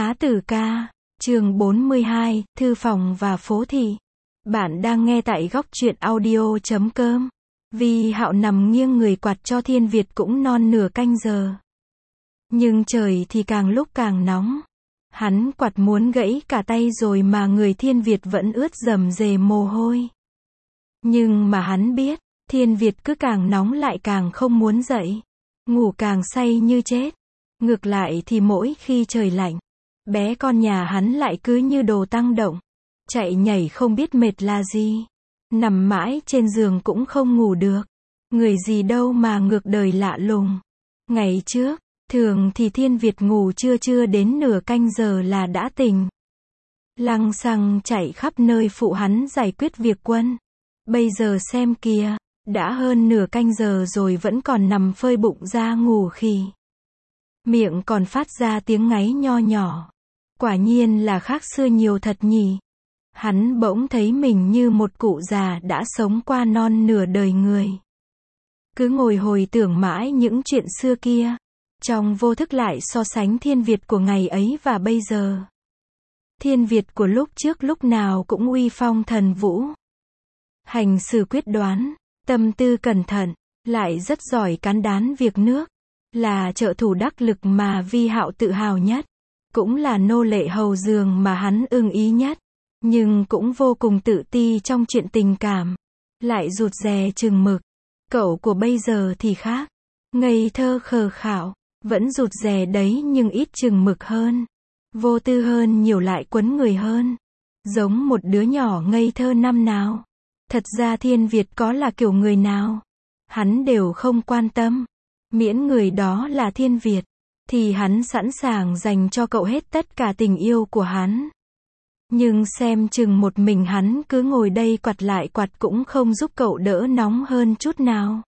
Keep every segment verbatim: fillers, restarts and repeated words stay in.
Bá Tử Ca, chương bốn mươi hai, Thư phòng và phố thị. Bạn đang nghe tại góc truyện audio chấm com. Vi Hạo nằm nghiêng người quạt cho Thiên Việt cũng non nửa canh giờ. Nhưng trời thì càng lúc càng nóng. Hắn quạt muốn gãy cả tay rồi mà người Thiên Việt vẫn ướt rầm rề mồ hôi. Nhưng mà hắn biết, Thiên Việt cứ càng nóng lại càng không muốn dậy. Ngủ càng say như chết. Ngược lại thì mỗi khi trời lạnh, bé con nhà hắn lại cứ như đồ tăng động. Chạy nhảy không biết mệt là gì. Nằm mãi trên giường cũng không ngủ được. Người gì đâu mà ngược đời lạ lùng. Ngày trước, thường thì Thiên Việt ngủ chưa chưa đến nửa canh giờ là đã tỉnh. Lăng xăng chạy khắp nơi phụ hắn giải quyết việc quân. Bây giờ xem kìa, đã hơn nửa canh giờ rồi vẫn còn nằm phơi bụng ra ngủ khì. Miệng còn phát ra tiếng ngáy nho nhỏ. Quả nhiên là khác xưa nhiều thật nhỉ. Hắn bỗng thấy mình như một cụ già đã sống qua non nửa đời người. Cứ ngồi hồi tưởng mãi những chuyện xưa kia. Trong vô thức lại so sánh Thiên Việt của ngày ấy và bây giờ. Thiên Việt của lúc trước lúc nào cũng uy phong thần vũ. Hành xử quyết đoán, tâm tư cẩn thận, lại rất giỏi cán đán việc nước. Là trợ thủ đắc lực mà Vi Hạo tự hào nhất. Cũng là nô lệ hầu giường mà hắn ưng ý nhất. Nhưng cũng vô cùng tự ti trong chuyện tình cảm. Lại rụt rè chừng mực. Cậu của bây giờ thì khác. Ngây thơ khờ khạo. Vẫn rụt rè đấy nhưng ít chừng mực hơn. Vô tư hơn nhiều lại quấn người hơn. Giống một đứa nhỏ ngây thơ năm nào. Thật ra Thiên Việt có là kiểu người nào, hắn đều không quan tâm. Miễn người đó là Thiên Việt, thì hắn sẵn sàng dành cho cậu hết tất cả tình yêu của hắn. Nhưng xem chừng một mình hắn cứ ngồi đây quạt lại quạt cũng không giúp cậu đỡ nóng hơn chút nào.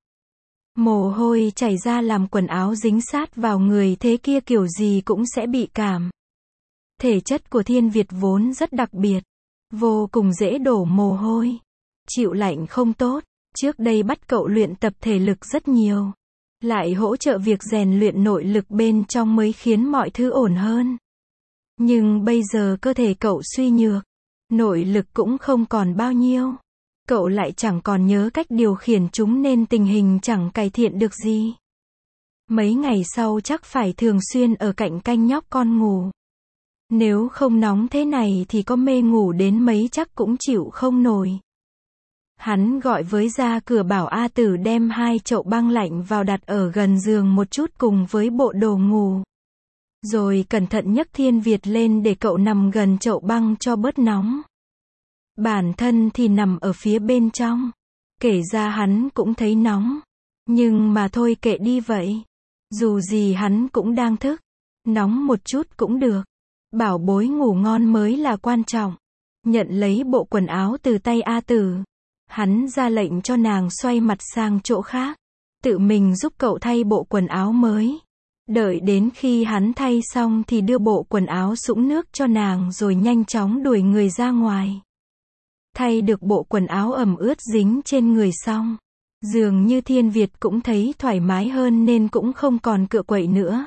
Mồ hôi chảy ra làm quần áo dính sát vào người thế kia kiểu gì cũng sẽ bị cảm. Thể chất của Thiên Việt vốn rất đặc biệt, vô cùng dễ đổ mồ hôi. Chịu lạnh không tốt, trước đây bắt cậu luyện tập thể lực rất nhiều. Lại hỗ trợ việc rèn luyện nội lực bên trong mới khiến mọi thứ ổn hơn. Nhưng bây giờ cơ thể cậu suy nhược, nội lực cũng không còn bao nhiêu. Cậu lại chẳng còn nhớ cách điều khiển chúng nên tình hình chẳng cải thiện được gì. Mấy ngày sau chắc phải thường xuyên ở cạnh canh nhóc con ngủ. Nếu không nóng thế này thì có mê ngủ đến mấy chắc cũng chịu không nổi. Hắn gọi với ra cửa bảo A Tử đem hai chậu băng lạnh vào đặt ở gần giường một chút cùng với bộ đồ ngủ. Rồi cẩn thận nhấc Thiên Việt lên để cậu nằm gần chậu băng cho bớt nóng. Bản thân thì nằm ở phía bên trong. Kể ra hắn cũng thấy nóng. Nhưng mà thôi kệ đi vậy. Dù gì hắn cũng đang thức. Nóng một chút cũng được. Bảo bối ngủ ngon mới là quan trọng. Nhận lấy bộ quần áo từ tay A Tử. Hắn ra lệnh cho nàng xoay mặt sang chỗ khác. Tự mình giúp cậu thay bộ quần áo mới. Đợi đến khi hắn thay xong thì đưa bộ quần áo sũng nước cho nàng rồi nhanh chóng đuổi người ra ngoài. Thay được bộ quần áo ẩm ướt dính trên người xong. Dường như Thiên Việt cũng thấy thoải mái hơn nên cũng không còn cựa quậy nữa.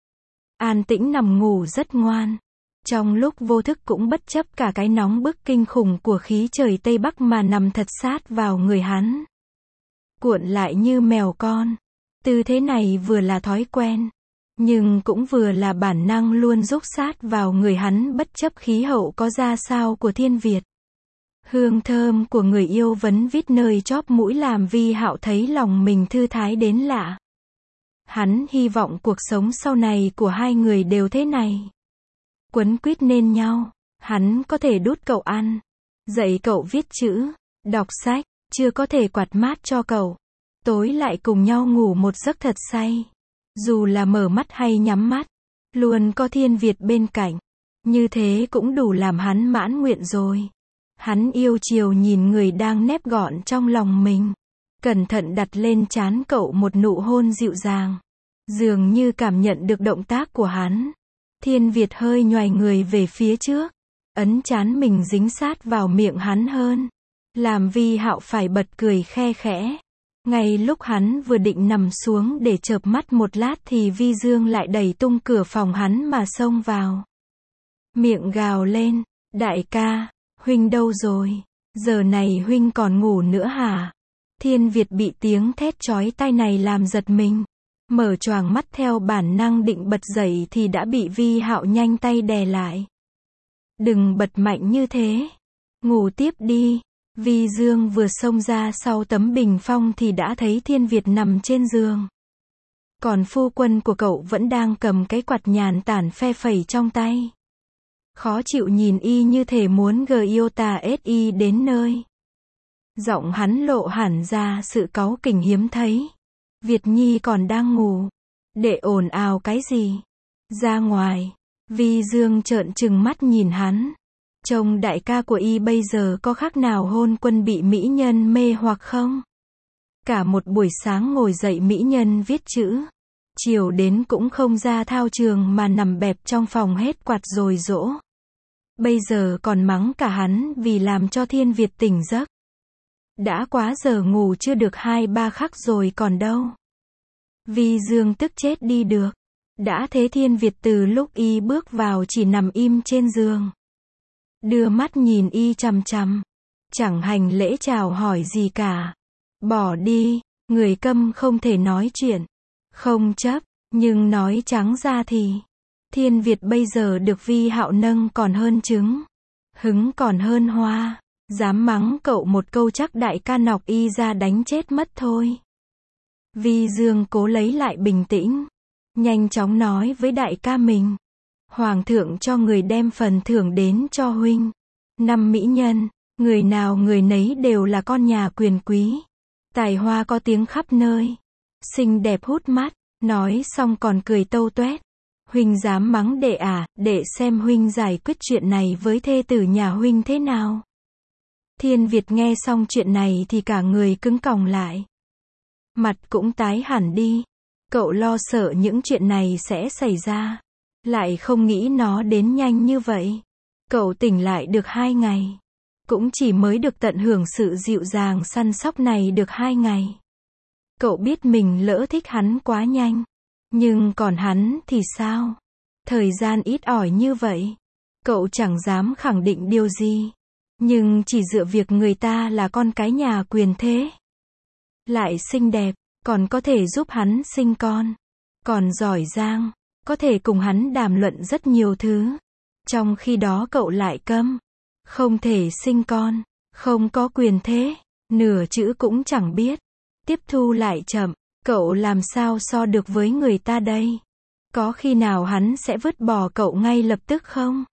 An tĩnh nằm ngủ rất ngoan. Trong lúc vô thức cũng bất chấp cả cái nóng bức kinh khủng của khí trời Tây Bắc mà nằm thật sát vào người hắn. Cuộn lại như mèo con. Tư thế này vừa là thói quen, nhưng cũng vừa là bản năng luôn rúc sát vào người hắn bất chấp khí hậu có ra sao của Thiên Việt. Hương thơm của người yêu vấn vít nơi chóp mũi làm Vi Hạo thấy lòng mình thư thái đến lạ. Hắn hy vọng cuộc sống sau này của hai người đều thế này. Quấn quýt nên nhau, hắn có thể đút cậu ăn, dạy cậu viết chữ, đọc sách, chưa có thể quạt mát cho cậu. Tối lại cùng nhau ngủ một giấc thật say. Dù là mở mắt hay nhắm mắt, luôn có Thiên Việt bên cạnh. Như thế cũng đủ làm hắn mãn nguyện rồi. Hắn yêu chiều nhìn người đang nép gọn trong lòng mình. Cẩn thận đặt lên trán cậu một nụ hôn dịu dàng. Dường như cảm nhận được động tác của hắn. Thiên Việt hơi nhoài người về phía trước. Ấn trán mình dính sát vào miệng hắn hơn. Làm Vi Hạo phải bật cười khe khẽ. Ngay lúc hắn vừa định nằm xuống để chợp mắt một lát thì Vi Dương lại đẩy tung cửa phòng hắn mà xông vào. miệng gào lên, đại ca, huynh đâu rồi? Giờ này huynh còn ngủ nữa hả? Thiên Việt bị tiếng thét chói tai này làm giật mình. Mở choàng mắt theo bản năng định bật dậy thì đã bị Vi Hạo nhanh tay đè lại. Đừng bật mạnh như thế. Ngủ tiếp đi. Vi Dương vừa xông ra sau tấm bình phong thì đã thấy Thiên Việt nằm trên giường. Còn phu quân của cậu vẫn đang cầm cái quạt nhàn tản phe phẩy trong tay. Khó chịu nhìn y như thể muốn gờ yêu tà ết y đến nơi. Giọng hắn lộ hẳn ra sự cáu kỉnh hiếm thấy. Việt Nhi còn đang ngủ. Để ồn ào cái gì? Ra ngoài. Vi Dương trợn trừng mắt nhìn hắn. Trông đại ca của y bây giờ có khác nào hôn quân bị mỹ nhân mê hoặc không? Cả một buổi sáng ngồi dậy mỹ nhân viết chữ. Chiều đến cũng không ra thao trường mà nằm bẹp trong phòng hết quạt rồi dỗ. Bây giờ còn mắng cả hắn vì làm cho Thiên Việt tỉnh giấc. Đã quá giờ ngủ chưa được hai ba khắc rồi còn đâu. Vi Dương tức chết đi được. Đã thế Thiên Việt từ lúc y bước vào chỉ nằm im trên giường. Đưa mắt nhìn y chằm chằm. Chẳng hành lễ chào hỏi gì cả. Bỏ đi, người câm không thể nói chuyện. Không chấp, nhưng nói trắng ra thì Thiên Việt bây giờ được Vi Hạo nâng còn hơn trứng. Hứng còn hơn hoa. Dám mắng cậu một câu chắc đại ca nọc y ra đánh chết mất thôi. Vi Dương cố lấy lại bình tĩnh. Nhanh chóng nói với đại ca mình. Hoàng thượng cho người đem phần thưởng đến cho huynh. Năm mỹ nhân, người nào người nấy đều là con nhà quyền quý. Tài hoa có tiếng khắp nơi. Xinh đẹp hút mắt. Nói xong còn cười tâu toét. Huynh dám mắng đệ à, để xem huynh giải quyết chuyện này với thê tử nhà huynh thế nào. Thiên Việt nghe xong chuyện này thì cả người cứng còng lại. Mặt cũng tái hẳn đi. Cậu lo sợ những chuyện này sẽ xảy ra. Lại không nghĩ nó đến nhanh như vậy. Cậu tỉnh lại được hai ngày. Cũng chỉ mới được tận hưởng sự dịu dàng săn sóc này được hai ngày. Cậu biết mình lỡ thích hắn quá nhanh. Nhưng còn hắn thì sao? Thời gian ít ỏi như vậy. Cậu chẳng dám khẳng định điều gì. Nhưng chỉ dựa việc người ta là con cái nhà quyền thế. Lại xinh đẹp, còn có thể giúp hắn sinh con. Còn giỏi giang, có thể cùng hắn đàm luận rất nhiều thứ. Trong khi đó cậu lại câm. Không thể sinh con, không có quyền thế, nửa chữ cũng chẳng biết. Tiếp thu lại chậm, cậu làm sao so được với người ta đây? Có khi nào hắn sẽ vứt bỏ cậu ngay lập tức không?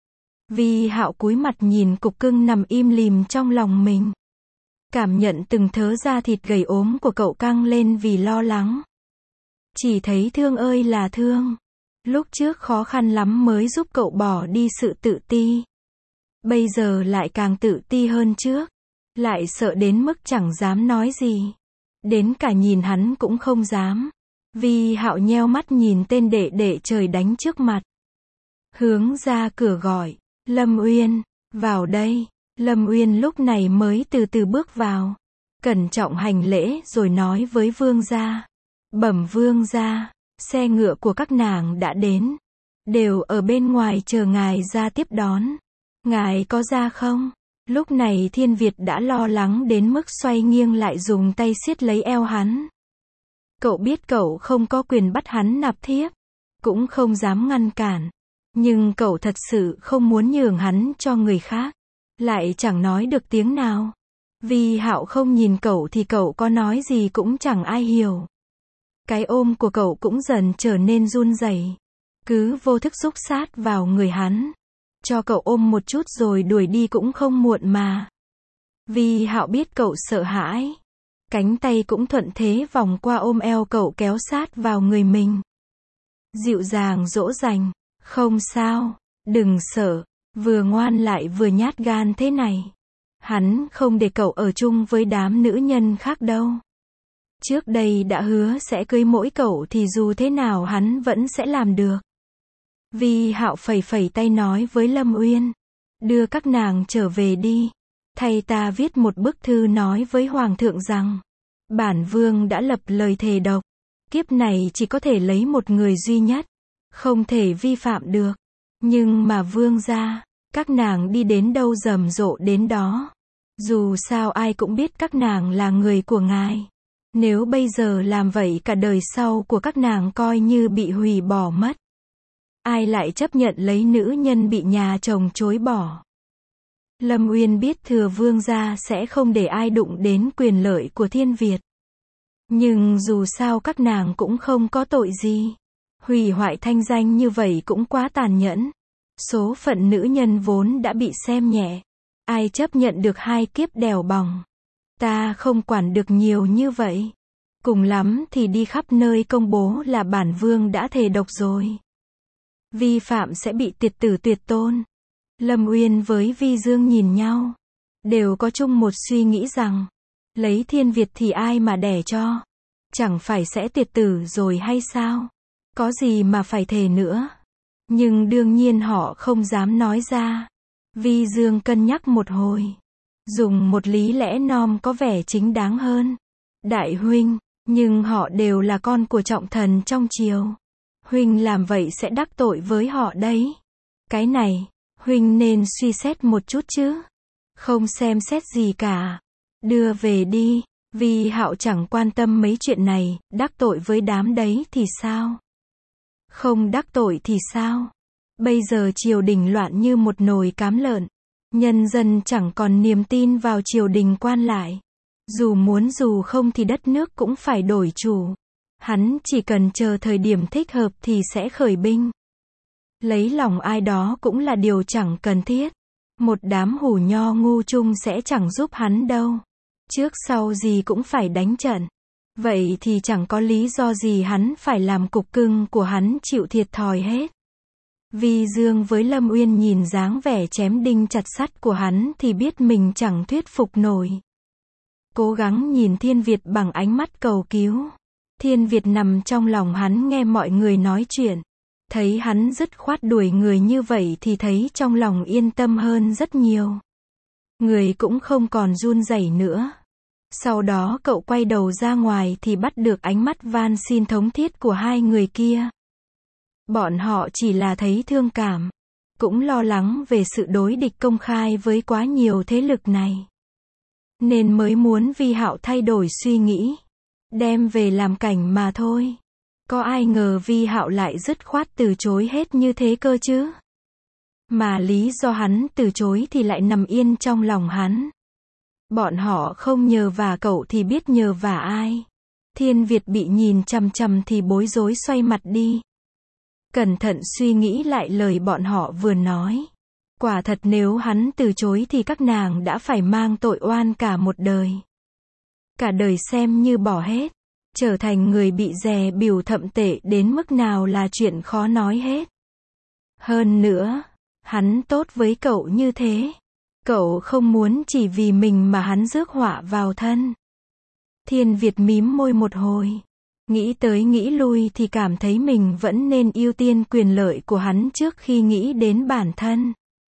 Vi Hạo cúi mặt nhìn cục cưng nằm im lìm trong lòng mình. Cảm nhận từng thớ da thịt gầy ốm của cậu căng lên vì lo lắng. Chỉ thấy thương ơi là thương. Lúc trước khó khăn lắm mới giúp cậu bỏ đi sự tự ti. Bây giờ lại càng tự ti hơn trước. Lại sợ đến mức chẳng dám nói gì. Đến cả nhìn hắn cũng không dám. Vi Hạo nheo mắt nhìn tên đệ đệ trời đánh trước mặt. Hướng ra cửa gọi. Lâm Uyên, vào đây. Lâm Uyên lúc này mới từ từ bước vào. Cẩn trọng hành lễ rồi nói với vương gia. Bẩm vương gia, xe ngựa của các nàng đã đến. Đều ở bên ngoài chờ ngài ra tiếp đón. Ngài có ra không? Lúc này Thiên Việt đã lo lắng đến mức xoay nghiêng lại dùng tay siết lấy eo hắn. Cậu biết cậu không có quyền bắt hắn nạp thiếp. Cũng không dám ngăn cản. Nhưng cậu thật sự không muốn nhường hắn cho người khác. Lại chẳng nói được tiếng nào. Vi Hạo không nhìn cậu thì cậu có nói gì cũng chẳng ai hiểu. Cái ôm của cậu cũng dần trở nên run rẩy. Cứ vô thức xúc sát vào người hắn. Cho cậu ôm một chút rồi đuổi đi cũng không muộn mà. Vi Hạo biết cậu sợ hãi. Cánh tay cũng thuận thế vòng qua ôm eo cậu kéo sát vào người mình. Dịu dàng dỗ dành. Không sao, đừng sợ. Vừa ngoan lại vừa nhát gan thế này. Hắn không để cậu ở chung với đám nữ nhân khác đâu. Trước đây đã hứa sẽ cưới mỗi cậu thì dù thế nào hắn vẫn sẽ làm được. Vi Hạo phẩy phẩy tay nói với Lâm Uyên. Đưa các nàng trở về đi. Thầy ta viết một bức thư nói với Hoàng thượng rằng. Bản vương đã lập lời thề độc. Kiếp này chỉ có thể lấy một người duy nhất. Không thể vi phạm được. Nhưng mà vương gia, các nàng đi đến đâu rầm rộ đến đó. Dù sao ai cũng biết các nàng là người của ngài. Nếu bây giờ làm vậy cả đời sau của các nàng coi như bị hủy bỏ mất. Ai lại chấp nhận lấy nữ nhân bị nhà chồng chối bỏ. Lâm Uyên biết thừa vương gia sẽ không để ai đụng đến quyền lợi của Thiên Việt. Nhưng dù sao các nàng cũng không có tội gì. Hủy hoại thanh danh như vậy cũng quá tàn nhẫn. Số phận nữ nhân vốn đã bị xem nhẹ. Ai chấp nhận được hai kiếp đèo bòng. Ta không quản được nhiều như vậy. Cùng lắm thì đi khắp nơi công bố là bản vương đã thề độc rồi. Vi phạm sẽ bị tiệt tử tuyệt tôn. Lâm Uyên với Vi Dương nhìn nhau. Đều có chung một suy nghĩ rằng. Lấy Thiên Việt thì ai mà đẻ cho. Chẳng phải sẽ tiệt tử rồi hay sao? Có gì mà phải thề nữa. Nhưng đương nhiên họ không dám nói ra. Vi Dương cân nhắc một hồi. Dùng một lý lẽ nom có vẻ chính đáng hơn. Đại huynh, nhưng họ đều là con của trọng thần trong triều. Huynh làm vậy sẽ đắc tội với họ đấy. Cái này, huynh nên suy xét một chút chứ. Không xem xét gì cả. Đưa về đi. Vi Hạo chẳng quan tâm mấy chuyện này, đắc tội với đám đấy thì sao? Không đắc tội thì sao? Bây giờ triều đình loạn như một nồi cám lợn. Nhân dân chẳng còn niềm tin vào triều đình quan lại. Dù muốn dù không thì đất nước cũng phải đổi chủ. Hắn chỉ cần chờ thời điểm thích hợp thì sẽ khởi binh. Lấy lòng ai đó cũng là điều chẳng cần thiết. Một đám hủ nho ngu chung sẽ chẳng giúp hắn đâu. Trước sau gì cũng phải đánh trận. Vậy thì chẳng có lý do gì hắn phải làm cục cưng của hắn chịu thiệt thòi hết. Vi Dương với Lâm Uyên nhìn dáng vẻ chém đinh chặt sắt của hắn thì biết mình chẳng thuyết phục nổi. Cố gắng nhìn Thiên Việt bằng ánh mắt cầu cứu. Thiên Việt nằm trong lòng hắn nghe mọi người nói chuyện. Thấy hắn dứt khoát đuổi người như vậy thì thấy trong lòng yên tâm hơn rất nhiều. Người cũng không còn run rẩy nữa. Sau đó cậu quay đầu ra ngoài thì bắt được ánh mắt van xin thống thiết của hai người kia. Bọn họ chỉ là thấy thương cảm. Cũng lo lắng về sự đối địch công khai với quá nhiều thế lực này. Nên mới muốn Vi Hạo thay đổi suy nghĩ. Đem về làm cảnh mà thôi. Có ai ngờ Vi Hạo lại dứt khoát từ chối hết như thế cơ chứ. Mà lý do hắn từ chối thì lại nằm yên trong lòng hắn. Bọn họ không nhờ vả cậu thì biết nhờ vả ai. Thiên Việt bị nhìn chằm chằm thì bối rối xoay mặt đi. Cẩn thận suy nghĩ lại lời bọn họ vừa nói. Quả thật nếu hắn từ chối thì các nàng đã phải mang tội oan cả một đời. Cả đời xem như bỏ hết. Trở thành người bị dè bỉu thậm tệ đến mức nào là chuyện khó nói hết. Hơn nữa, hắn tốt với cậu như thế. Cậu không muốn chỉ vì mình mà hắn rước họa vào thân. Thiên Việt mím môi một hồi. Nghĩ tới nghĩ lui thì cảm thấy mình vẫn nên ưu tiên quyền lợi của hắn trước khi nghĩ đến bản thân.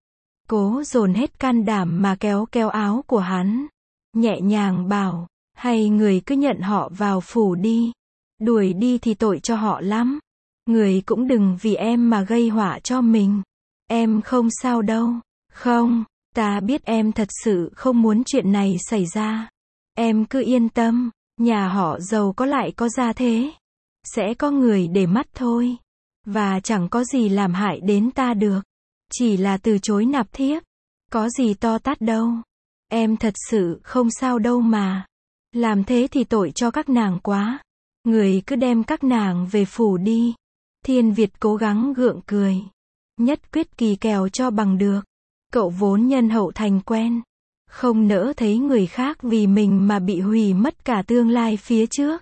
Cố dồn hết can đảm mà kéo kéo áo của hắn. Nhẹ nhàng bảo, hay người cứ nhận họ vào phủ đi. Đuổi đi thì tội cho họ lắm. Người cũng đừng vì em mà gây họa cho mình. Em không sao đâu. Không, ta biết em thật sự không muốn chuyện này xảy ra. Em cứ yên tâm, nhà họ giàu có lại có gia thế. Sẽ có người để mắt thôi. Và chẳng có gì làm hại đến ta được. Chỉ là từ chối nạp thiếp. Có gì to tát đâu. Em thật sự không sao đâu mà. Làm thế thì tội cho các nàng quá. Người cứ đem các nàng về phủ đi. Thiên Việt cố gắng gượng cười. Nhất quyết kỳ kèo cho bằng được. Cậu vốn nhân hậu thành quen. Không nỡ thấy người khác vì mình mà bị hủy mất cả tương lai phía trước.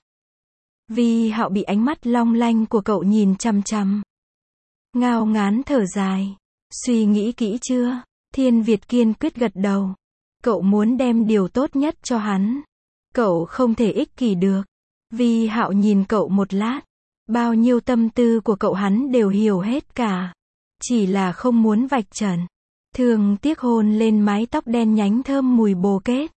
Vi Hạo bị ánh mắt long lanh của cậu nhìn chằm chằm. Ngao ngán thở dài. Suy nghĩ kỹ chưa? Thiên Việt kiên quyết gật đầu. Cậu muốn đem điều tốt nhất cho hắn. Cậu không thể ích kỷ được. Vi Hạo nhìn cậu một lát. Bao nhiêu tâm tư của cậu hắn đều hiểu hết cả. Chỉ là không muốn vạch trần. Thường tiếc hôn lên mái tóc đen nhánh thơm mùi bồ kết.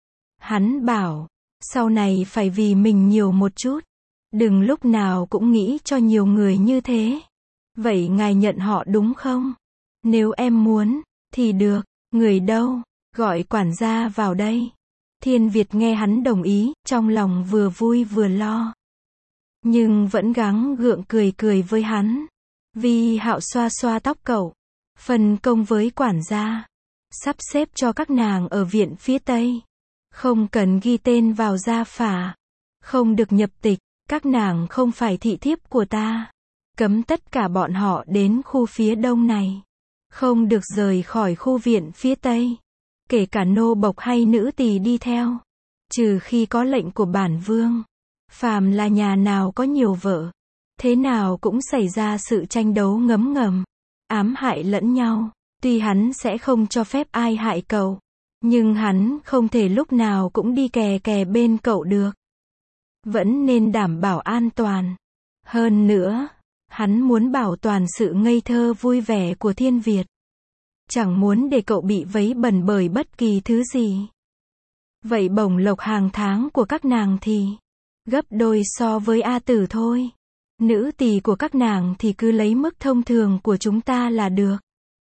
Hắn bảo, sau này phải vì mình nhiều một chút. Đừng lúc nào cũng nghĩ cho nhiều người như thế. Vậy ngài nhận họ đúng không? Nếu em muốn, thì được. Người đâu? Gọi quản gia vào đây. Thiên Việt nghe hắn đồng ý, trong lòng vừa vui vừa lo. Nhưng vẫn gắng gượng cười cười với hắn. Vi Hạo xoa xoa tóc cậu. Phân công với quản gia. Sắp xếp cho các nàng ở viện phía Tây. Không cần ghi tên vào gia phả. Không được nhập tịch. Các nàng không phải thị thiếp của ta. Cấm tất cả bọn họ đến khu phía Đông này. Không được rời khỏi khu viện phía Tây. Kể cả nô bộc hay nữ tỳ đi theo. Trừ khi có lệnh của bản vương. Phàm là nhà nào có nhiều vợ. Thế nào cũng xảy ra sự tranh đấu ngấm ngầm. Ám hại lẫn nhau. Tuy hắn sẽ không cho phép ai hại cậu. Nhưng hắn không thể lúc nào cũng đi kè kè bên cậu được. Vẫn nên đảm bảo an toàn. Hơn nữa, hắn muốn bảo toàn sự ngây thơ vui vẻ của Thiên Việt. Chẳng muốn để cậu bị vấy bẩn bởi bất kỳ thứ gì. Vậy bổng lộc hàng tháng của các nàng thì gấp đôi so với A Tử thôi. Nữ tỳ của các nàng thì cứ lấy mức thông thường của chúng ta là được.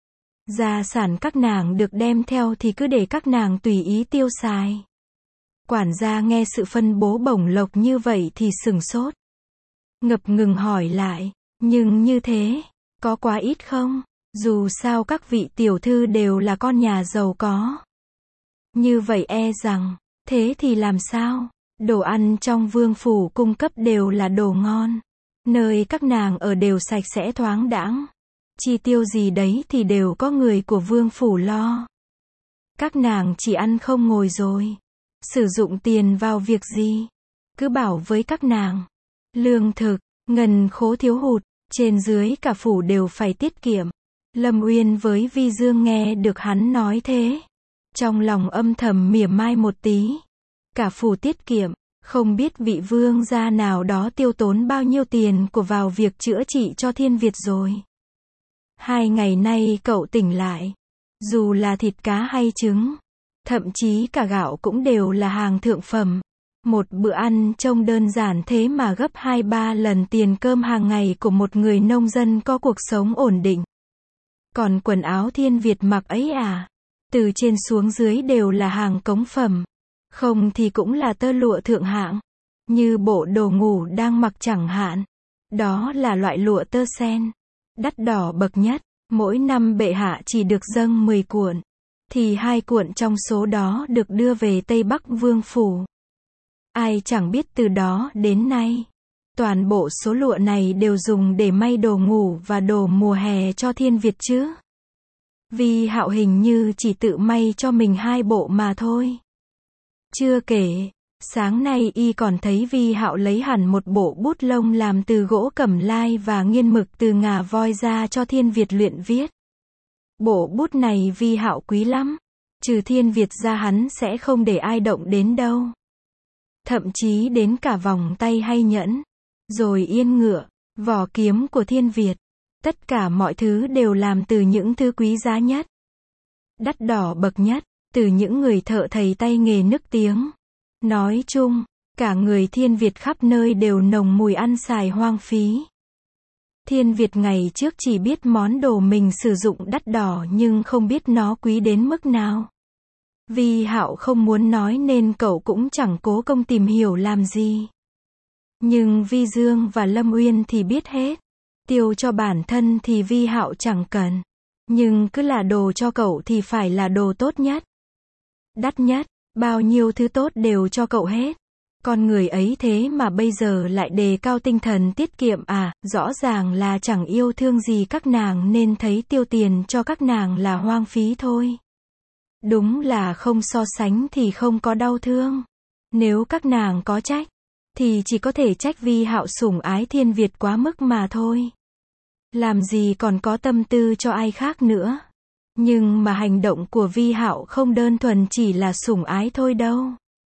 Gia sản các nàng được đem theo thì cứ để các nàng tùy ý tiêu xài. Quản gia nghe sự phân bố bổng lộc như vậy thì sửng sốt. Ngập ngừng hỏi lại, nhưng như thế, có quá ít không? Dù sao các vị tiểu thư đều là con nhà giàu có. Như vậy e rằng, thế thì làm sao? Đồ ăn trong vương phủ cung cấp đều là đồ ngon. Nơi các nàng ở đều sạch sẽ thoáng đãng. Chi tiêu gì đấy thì đều có người của vương phủ lo. Các nàng chỉ ăn không ngồi rồi. Sử dụng tiền vào việc gì? Cứ bảo với các nàng. Lương thực, ngân khố thiếu hụt, trên dưới cả phủ đều phải tiết kiệm. Lâm Uyên với Vi Dương nghe được hắn nói thế. Trong lòng âm thầm mỉa mai một tí. Cả phủ tiết kiệm, không biết vị vương gia nào đó tiêu tốn bao nhiêu tiền của vào việc chữa trị cho Thiên Việt rồi. Hai ngày nay cậu tỉnh lại. Dù là thịt cá hay trứng, thậm chí cả gạo cũng đều là hàng thượng phẩm. Một bữa ăn trông đơn giản thế mà gấp hai ba lần tiền cơm hàng ngày của một người nông dân có cuộc sống ổn định. Còn quần áo Thiên Việt mặc ấy à? Từ trên xuống dưới đều là hàng cống phẩm. Không thì cũng là tơ lụa thượng hạng. Như bộ đồ ngủ đang mặc chẳng hạn. Đó là loại lụa tơ sen. Đắt đỏ bậc nhất. Mỗi năm bệ hạ chỉ được dâng mười cuộn. Thì hai cuộn trong số đó được đưa về Tây Bắc Vương Phủ. Ai chẳng biết từ đó đến nay. Toàn bộ số lụa này đều dùng để may đồ ngủ và đồ mùa hè cho Thiên Việt chứ. Vi Hạo hình như chỉ tự may cho mình hai bộ mà thôi. Chưa kể, sáng nay y còn thấy Vi Hạo lấy hẳn một bộ bút lông làm từ gỗ cẩm lai và nghiên mực từ ngà voi ra cho Thiên Việt luyện viết. Bộ bút này Vi Hạo quý lắm. Trừ Thiên Việt ra hắn sẽ không để ai động đến đâu. Thậm chí đến cả vòng tay hay nhẫn. Rồi yên ngựa, vỏ kiếm của Thiên Việt. Tất cả mọi thứ đều làm từ những thứ quý giá nhất. Đắt đỏ bậc nhất, từ những người thợ thầy tay nghề nức tiếng. Nói chung, cả người Thiên Việt khắp nơi đều nồng mùi ăn xài hoang phí. Thiên Việt ngày trước chỉ biết món đồ mình sử dụng đắt đỏ nhưng không biết nó quý đến mức nào. Vi Hạo không muốn nói nên cậu cũng chẳng cố công tìm hiểu làm gì. Nhưng Vi Dương và Lâm Uyên thì biết hết. Tiêu cho bản thân thì Vi Hạo chẳng cần. Nhưng cứ là đồ cho cậu thì phải là đồ tốt nhất. Đắt nhất, bao nhiêu thứ tốt đều cho cậu hết. Con người ấy thế mà bây giờ lại đề cao tinh thần tiết kiệm à, rõ ràng là chẳng yêu thương gì các nàng nên thấy tiêu tiền cho các nàng là hoang phí thôi. Đúng là không so sánh thì không có đau thương. Nếu các nàng có trách, thì chỉ có thể trách Vi Hạo sủng ái Thiên Việt quá mức mà thôi. Làm gì còn có tâm tư cho ai khác nữa. Nhưng mà hành động của Vi Hạo không đơn thuần chỉ là sủng ái thôi đâu.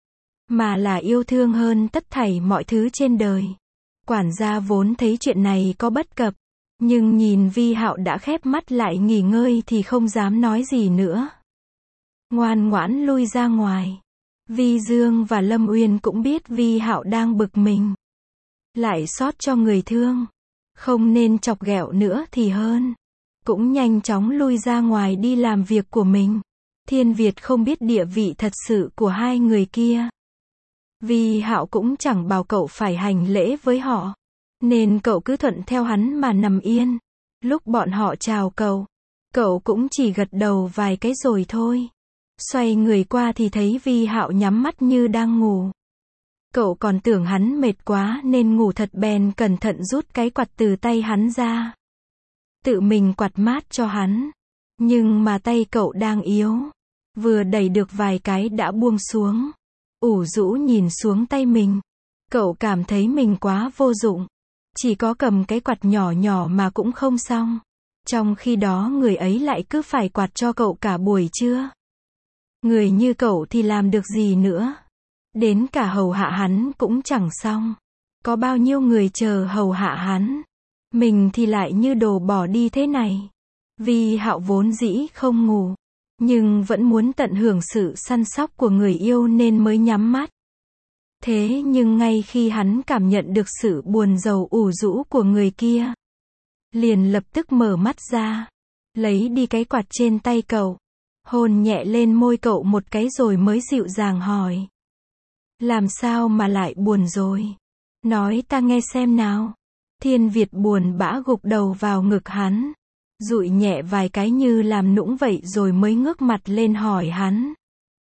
Mà là yêu thương hơn tất thảy mọi thứ trên đời. Quản gia vốn thấy chuyện này có bất cập. Nhưng nhìn Vi Hạo đã khép mắt lại nghỉ ngơi thì không dám nói gì nữa. Ngoan ngoãn lui ra ngoài. Vi Dương và Lâm Uyên cũng biết Vi Hạo đang bực mình. Lại xót cho người thương. Không nên chọc ghẹo nữa thì hơn. Cũng nhanh chóng lui ra ngoài đi làm việc của mình. Thiên Việt không biết địa vị thật sự của hai người kia. Vì Hạo cũng chẳng bảo cậu phải hành lễ với họ. Nên cậu cứ thuận theo hắn mà nằm yên. Lúc bọn họ chào cậu, cậu cũng chỉ gật đầu vài cái rồi thôi. Xoay người qua thì thấy Vi Hạo nhắm mắt như đang ngủ. Cậu còn tưởng hắn mệt quá nên ngủ thật bèn cẩn thận rút cái quạt từ tay hắn ra. Tự mình quạt mát cho hắn. Nhưng mà tay cậu đang yếu. Vừa đẩy được vài cái đã buông xuống. Ủ rũ nhìn xuống tay mình. Cậu cảm thấy mình quá vô dụng. Chỉ có cầm cái quạt nhỏ nhỏ mà cũng không xong. Trong khi đó người ấy lại cứ phải quạt cho cậu cả buổi trưa. Người như cậu thì làm được gì nữa. Đến cả hầu hạ hắn cũng chẳng xong. Có bao nhiêu người chờ hầu hạ hắn. Mình thì lại như đồ bỏ đi thế này. Vì Hạo vốn dĩ không ngủ. Nhưng vẫn muốn tận hưởng sự săn sóc của người yêu nên mới nhắm mắt. Thế nhưng ngay khi hắn cảm nhận được sự buồn rầu ủ rũ của người kia, liền lập tức mở mắt ra, lấy đi cái quạt trên tay cậu, hôn nhẹ lên môi cậu một cái rồi mới dịu dàng hỏi. Làm sao mà lại buồn rồi? Nói ta nghe xem nào. Thiên Việt buồn bã gục đầu vào ngực hắn, dụi nhẹ vài cái như làm nũng vậy rồi mới ngước mặt lên hỏi hắn.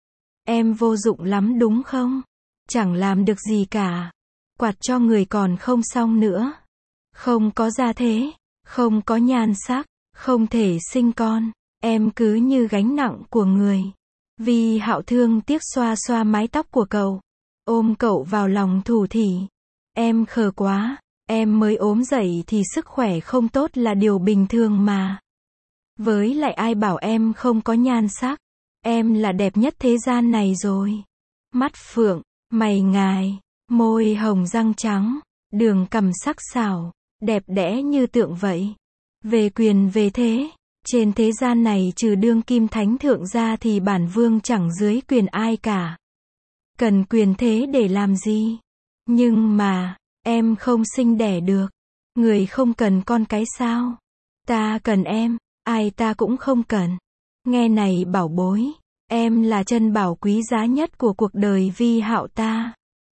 Em vô dụng lắm đúng không? Chẳng làm được gì cả. Quạt cho người còn không xong nữa. Không có gia thế, không có nhan sắc, không thể sinh con. Em cứ như gánh nặng của người. Vi Hạo thương tiếc xoa xoa mái tóc của cậu. Ôm cậu vào lòng thủ thỉ. Em khờ quá. Em mới ốm dậy thì sức khỏe không tốt là điều bình thường mà. Với lại ai bảo em không có nhan sắc. Em là đẹp nhất thế gian này rồi. Mắt phượng, mày ngài, môi hồng răng trắng, đường cằm sắc sảo, đẹp đẽ như tượng vậy. Về quyền về thế, trên thế gian này trừ đương kim thánh thượng ra thì bản vương chẳng dưới quyền ai cả. Cần quyền thế để làm gì? Nhưng mà, em không sinh đẻ được. Người không cần con cái sao? Ta cần em, ai ta cũng không cần. Nghe này bảo bối, em là chân bảo quý giá nhất của cuộc đời Vi Hạo ta.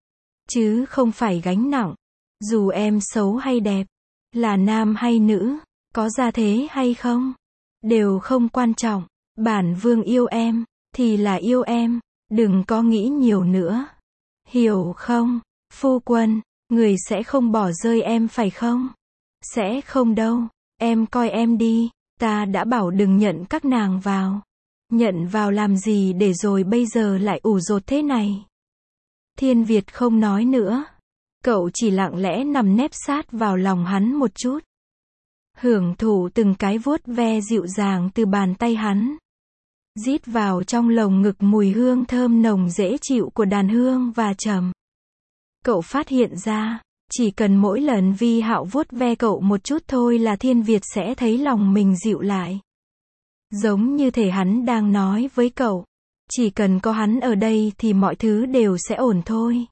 Chứ không phải gánh nặng. Dù em xấu hay đẹp, là nam hay nữ, có gia thế hay không, đều không quan trọng. Bản vương yêu em, thì là yêu em, đừng có nghĩ nhiều nữa. Hiểu không, phu quân, người sẽ không bỏ rơi em phải không? Sẽ không đâu, em coi em đi, ta đã bảo đừng nhận các nàng vào. Nhận vào làm gì để rồi bây giờ lại ủ rột thế này? Thiên Việt không nói nữa. Cậu chỉ lặng lẽ nằm nép sát vào lòng hắn một chút. Hưởng thụ từng cái vuốt ve dịu dàng từ bàn tay hắn. Rít vào trong lồng ngực mùi hương thơm nồng dễ chịu của đàn hương và trầm. Cậu phát hiện ra, chỉ cần mỗi lần Vi Hạo vuốt ve cậu một chút thôi là Thiên Việt sẽ thấy lòng mình dịu lại. Giống như thể hắn đang nói với cậu, chỉ cần có hắn ở đây thì mọi thứ đều sẽ ổn thôi.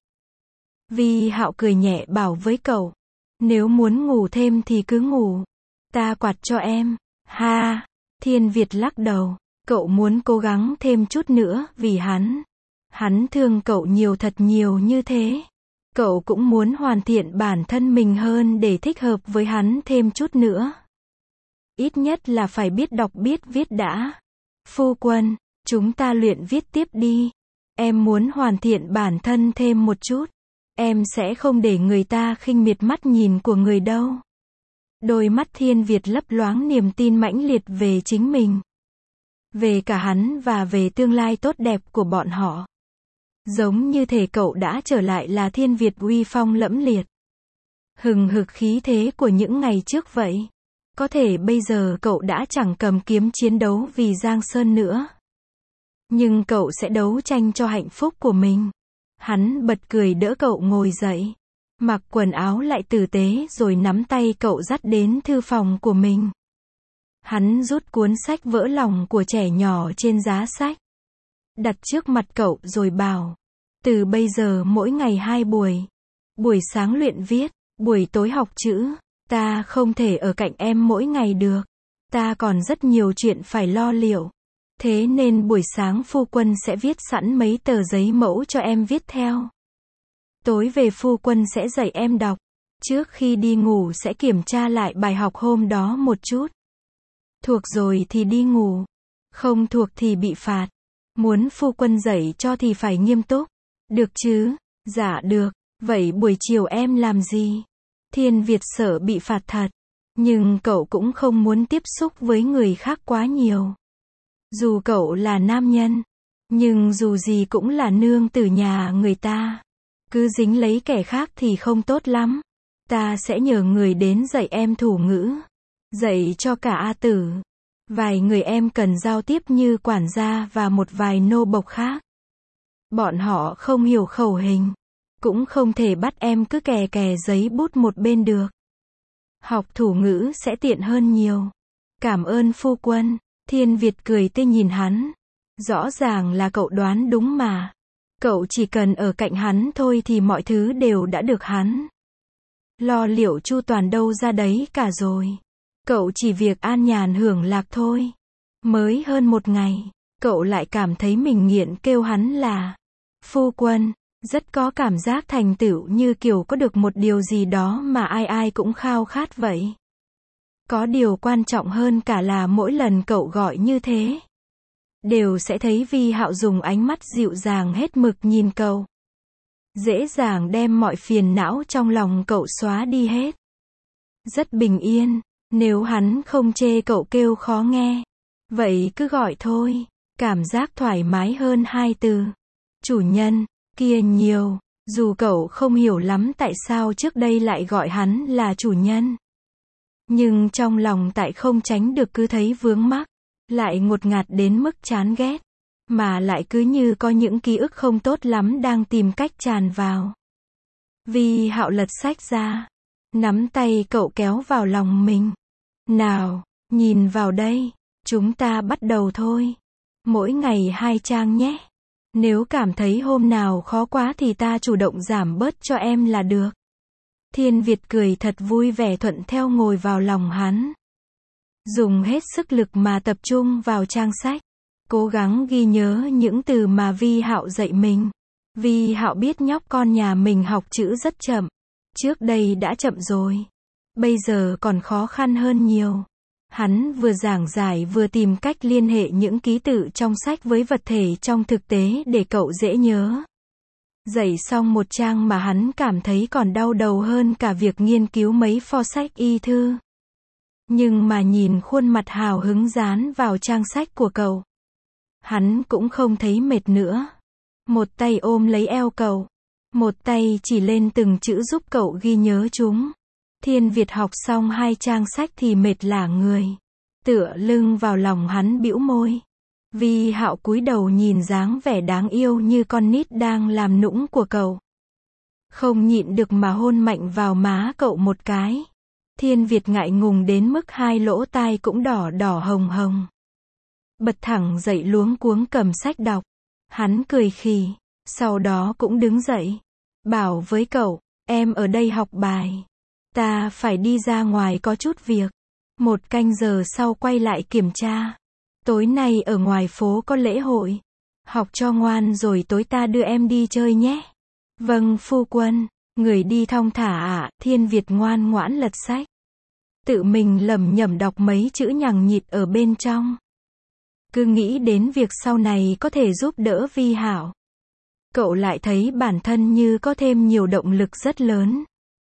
Vi Hạo cười nhẹ bảo với cậu, nếu muốn ngủ thêm thì cứ ngủ, ta quạt cho em. Ha, Thiên Việt lắc đầu, cậu muốn cố gắng thêm chút nữa vì hắn. Hắn thương cậu nhiều thật nhiều như thế. Cậu cũng muốn hoàn thiện bản thân mình hơn để thích hợp với hắn thêm chút nữa. Ít nhất là phải biết đọc biết viết đã. Phu quân, chúng ta luyện viết tiếp đi. Em muốn hoàn thiện bản thân thêm một chút. Em sẽ không để người ta khinh miệt mắt nhìn của người đâu. Đôi mắt Thiên Việt lấp loáng niềm tin mãnh liệt về chính mình. Về cả hắn và về tương lai tốt đẹp của bọn họ. Giống như thể cậu đã trở lại là Thiên Việt uy phong lẫm liệt. Hừng hực khí thế của những ngày trước vậy. Có thể bây giờ cậu đã chẳng cầm kiếm chiến đấu vì Giang Sơn nữa. Nhưng cậu sẽ đấu tranh cho hạnh phúc của mình. Hắn bật cười đỡ cậu ngồi dậy. Mặc quần áo lại tử tế rồi nắm tay cậu dắt đến thư phòng của mình. Hắn rút cuốn sách vỡ lòng của trẻ nhỏ trên giá sách. Đặt trước mặt cậu rồi bảo. Từ bây giờ mỗi ngày hai buổi. Buổi sáng luyện viết, buổi tối học chữ. Ta không thể ở cạnh em mỗi ngày được. Ta còn rất nhiều chuyện phải lo liệu. Thế nên buổi sáng phu quân sẽ viết sẵn mấy tờ giấy mẫu cho em viết theo. Tối về phu quân sẽ dạy em đọc. Trước khi đi ngủ sẽ kiểm tra lại bài học hôm đó một chút. Thuộc rồi thì đi ngủ. Không thuộc thì bị phạt. Muốn phu quân dạy cho thì phải nghiêm túc. Được chứ? Dạ được. Vậy buổi chiều em làm gì? Thiên Việt sợ bị phạt thật. Nhưng cậu cũng không muốn tiếp xúc với người khác quá nhiều. Dù cậu là nam nhân. Nhưng dù gì cũng là nương tử nhà người ta. Cứ dính lấy kẻ khác thì không tốt lắm. Ta sẽ nhờ người đến dạy em thủ ngữ. Dạy cho cả A Tử. Vài người em cần giao tiếp như quản gia và một vài nô bộc khác. Bọn họ không hiểu khẩu hình. Cũng không thể bắt em cứ kè kè giấy bút một bên được. Học thủ ngữ sẽ tiện hơn nhiều. Cảm ơn phu quân. Thiên Việt cười tươi nhìn hắn. Rõ ràng là cậu đoán đúng mà. Cậu chỉ cần ở cạnh hắn thôi thì mọi thứ đều đã được hắn lo liệu chu toàn đâu ra đấy cả rồi. Cậu chỉ việc an nhàn hưởng lạc thôi. Mới hơn một ngày, cậu lại cảm thấy mình nghiện kêu hắn là phu quân. Rất có cảm giác thành tựu như kiểu có được một điều gì đó mà ai ai cũng khao khát vậy. Có điều quan trọng hơn cả là mỗi lần cậu gọi như thế, đều sẽ thấy Vi Hạo dùng ánh mắt dịu dàng hết mực nhìn cậu. Dễ dàng đem mọi phiền não trong lòng cậu xóa đi hết. Rất bình yên, nếu hắn không chê cậu kêu khó nghe. Vậy cứ gọi thôi, cảm giác thoải mái hơn hai từ. Chủ nhân, kia nhiều, dù cậu không hiểu lắm tại sao trước đây lại gọi hắn là chủ nhân. Nhưng trong lòng tại không tránh được cứ thấy vướng mắc, lại ngột ngạt đến mức chán ghét. Mà lại cứ như có những ký ức không tốt lắm đang tìm cách tràn vào. Vi Hạo lật sách ra, nắm tay cậu kéo vào lòng mình. Nào, nhìn vào đây, chúng ta bắt đầu thôi. Mỗi ngày hai trang nhé. Nếu cảm thấy hôm nào khó quá thì ta chủ động giảm bớt cho em là được. Thiên Việt cười thật vui vẻ thuận theo ngồi vào lòng hắn. Dùng hết sức lực mà tập trung vào trang sách. Cố gắng ghi nhớ những từ mà Vi Hạo dạy mình. Vi Hạo biết nhóc con nhà mình học chữ rất chậm. Trước đây đã chậm rồi. Bây giờ còn khó khăn hơn nhiều. Hắn vừa giảng giải vừa tìm cách liên hệ những ký tự trong sách với vật thể trong thực tế để cậu dễ nhớ. Dạy xong một trang mà hắn cảm thấy còn đau đầu hơn cả việc nghiên cứu mấy pho sách y thư. Nhưng mà nhìn khuôn mặt hào hứng dán vào trang sách của cậu, hắn cũng không thấy mệt nữa. Một tay ôm lấy eo cậu, một tay chỉ lên từng chữ giúp cậu ghi nhớ chúng. Thiên Việt học xong hai trang sách thì mệt lả người. Tựa lưng vào lòng hắn bĩu môi. Vi Hạo cúi đầu nhìn dáng vẻ đáng yêu như con nít đang làm nũng của cậu. Không nhịn được mà hôn mạnh vào má cậu một cái. Thiên Việt ngại ngùng đến mức hai lỗ tai cũng đỏ đỏ hồng hồng. Bật thẳng dậy luống cuống cầm sách đọc. Hắn cười khì, sau đó cũng đứng dậy. Bảo với cậu, em ở đây học bài. Ta phải đi ra ngoài có chút việc. Một canh giờ sau quay lại kiểm tra. Tối nay ở ngoài phố có lễ hội. Học cho ngoan rồi tối ta đưa em đi chơi nhé. Vâng phu quân, người đi thong thả ạ. À. Thiên Việt ngoan ngoãn lật sách. Tự mình lẩm nhẩm đọc mấy chữ nhằng nhịt ở bên trong. Cứ nghĩ đến việc sau này có thể giúp đỡ Vi Hạo. Cậu lại thấy bản thân như có thêm nhiều động lực rất lớn.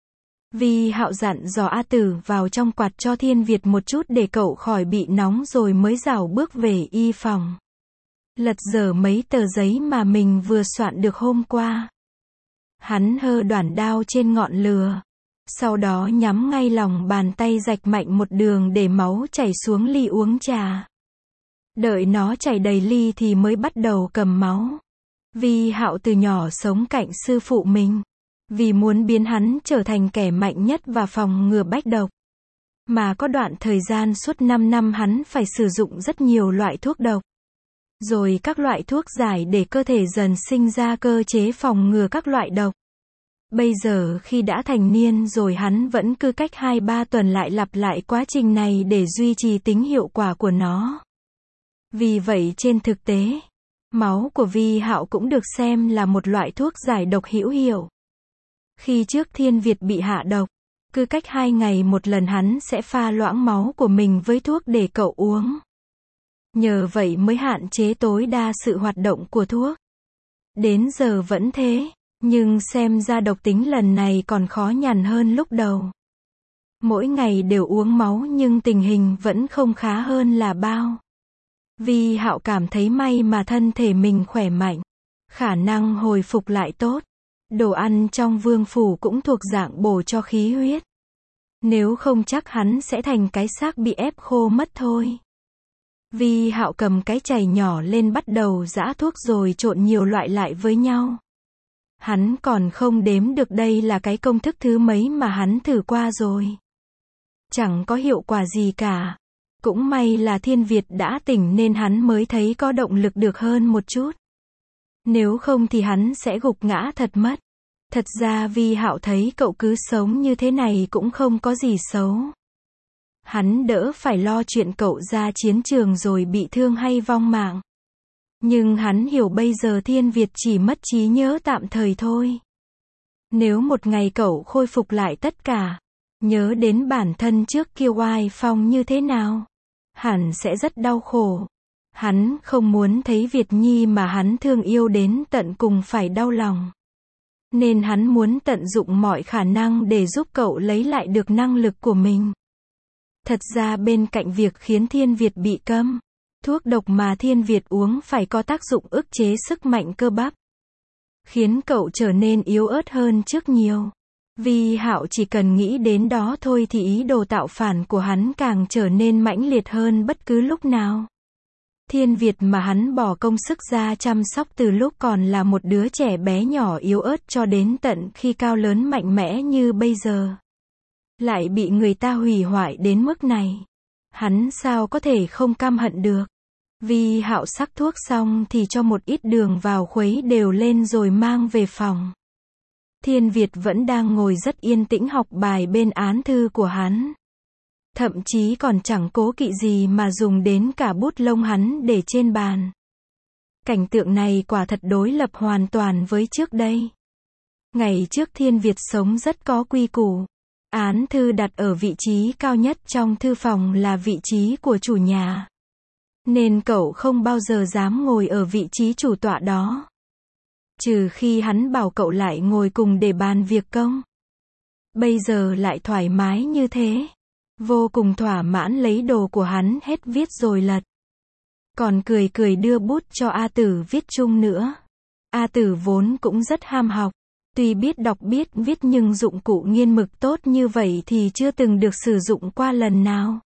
Vi Hạo dặn dò A Tử vào trong quạt cho Thiên Việt một chút để cậu khỏi bị nóng rồi mới rảo bước về y phòng. Lật dở mấy tờ giấy mà mình vừa soạn được hôm qua. Hắn hơ đoản đao trên ngọn lửa. Sau đó nhắm ngay lòng bàn tay rạch mạnh một đường để máu chảy xuống ly uống trà. Đợi nó chảy đầy ly thì mới bắt đầu cầm máu. Vi Hạo từ nhỏ sống cạnh sư phụ mình. Vì muốn biến hắn trở thành kẻ mạnh nhất và phòng ngừa bách độc. Mà có đoạn thời gian suốt năm năm hắn phải sử dụng rất nhiều loại thuốc độc. Rồi các loại thuốc giải để cơ thể dần sinh ra cơ chế phòng ngừa các loại độc. Bây giờ khi đã thành niên rồi hắn vẫn cứ cách hai ba tuần lại lặp lại quá trình này để duy trì tính hiệu quả của nó. Vì vậy trên thực tế, máu của Vi Hạo cũng được xem là một loại thuốc giải độc hữu hiệu. Khi trước Thiên Việt bị hạ độc, cứ cách hai ngày một lần hắn sẽ pha loãng máu của mình với thuốc để cậu uống. Nhờ vậy mới hạn chế tối đa sự hoạt động của thuốc. Đến giờ vẫn thế, nhưng xem ra độc tính lần này còn khó nhằn hơn lúc đầu. Mỗi ngày đều uống máu nhưng tình hình vẫn không khá hơn là bao. Vi Hạo cảm thấy may mà thân thể mình khỏe mạnh, khả năng hồi phục lại tốt. Đồ ăn trong vương phủ cũng thuộc dạng bổ cho khí huyết. Nếu không chắc hắn sẽ thành cái xác bị ép khô mất thôi. Vi Hạo cầm cái chày nhỏ lên bắt đầu giã thuốc rồi trộn nhiều loại lại với nhau. Hắn còn không đếm được đây là cái công thức thứ mấy mà hắn thử qua rồi. Chẳng có hiệu quả gì cả. Cũng may là Thiên Việt đã tỉnh nên hắn mới thấy có động lực được hơn một chút. Nếu không thì hắn sẽ gục ngã thật mất. Thật ra Vi Hạo thấy cậu cứ sống như thế này cũng không có gì xấu. Hắn đỡ phải lo chuyện cậu ra chiến trường rồi bị thương hay vong mạng. Nhưng hắn hiểu bây giờ Thiên Việt chỉ mất trí nhớ tạm thời thôi. Nếu một ngày cậu khôi phục lại tất cả, nhớ đến bản thân trước kia oai phong như thế nào, hẳn sẽ rất đau khổ. Hắn không muốn thấy Việt Nhi mà hắn thương yêu đến tận cùng phải đau lòng. Nên hắn muốn tận dụng mọi khả năng để giúp cậu lấy lại được năng lực của mình. Thật ra bên cạnh việc khiến Thiên Việt bị câm, thuốc độc mà Thiên Việt uống phải có tác dụng ức chế sức mạnh cơ bắp, khiến cậu trở nên yếu ớt hơn trước nhiều. Vi Hạo chỉ cần nghĩ đến đó thôi thì ý đồ tạo phản của hắn càng trở nên mãnh liệt hơn bất cứ lúc nào. Thiên Việt mà hắn bỏ công sức ra chăm sóc từ lúc còn là một đứa trẻ bé nhỏ yếu ớt cho đến tận khi cao lớn mạnh mẽ như bây giờ, lại bị người ta hủy hoại đến mức này. Hắn sao có thể không căm hận được. Vi Hạo sắc thuốc xong thì cho một ít đường vào khuấy đều lên rồi mang về phòng. Thiên Việt vẫn đang ngồi rất yên tĩnh học bài bên án thư của hắn. Thậm chí còn chẳng cố kỵ gì mà dùng đến cả bút lông hắn để trên bàn. Cảnh tượng này quả thật đối lập hoàn toàn với trước đây. Ngày trước Thiên Việt sống rất có quy củ. Án thư đặt ở vị trí cao nhất trong thư phòng là vị trí của chủ nhà. Nên cậu không bao giờ dám ngồi ở vị trí chủ tọa đó. Trừ khi hắn bảo cậu lại ngồi cùng để bàn việc công. Bây giờ lại thoải mái như thế. Vô cùng thỏa mãn lấy đồ của hắn hết viết rồi lật. Còn cười cười đưa bút cho A Tử viết chung nữa. A Tử vốn cũng rất ham học. Tuy biết đọc biết viết nhưng dụng cụ nghiên mực tốt như vậy thì chưa từng được sử dụng qua lần nào.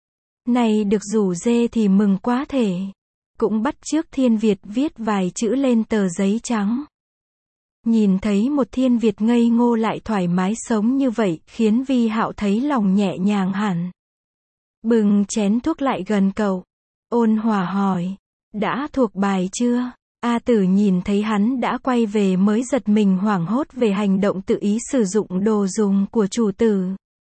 Này được rủ dê thì mừng quá thể. Cũng bắt chước Thiên Việt viết vài chữ lên tờ giấy trắng. Nhìn thấy một Thiên Việt ngây ngô lại thoải mái sống như vậy, khiến Vi Hạo thấy lòng nhẹ nhàng hẳn. Bừng chén thuốc lại gần cậu. Ôn hòa hỏi. Đã thuộc bài chưa? A Tử nhìn thấy hắn đã quay về mới giật mình hoảng hốt về hành động tự ý sử dụng đồ dùng của chủ tử.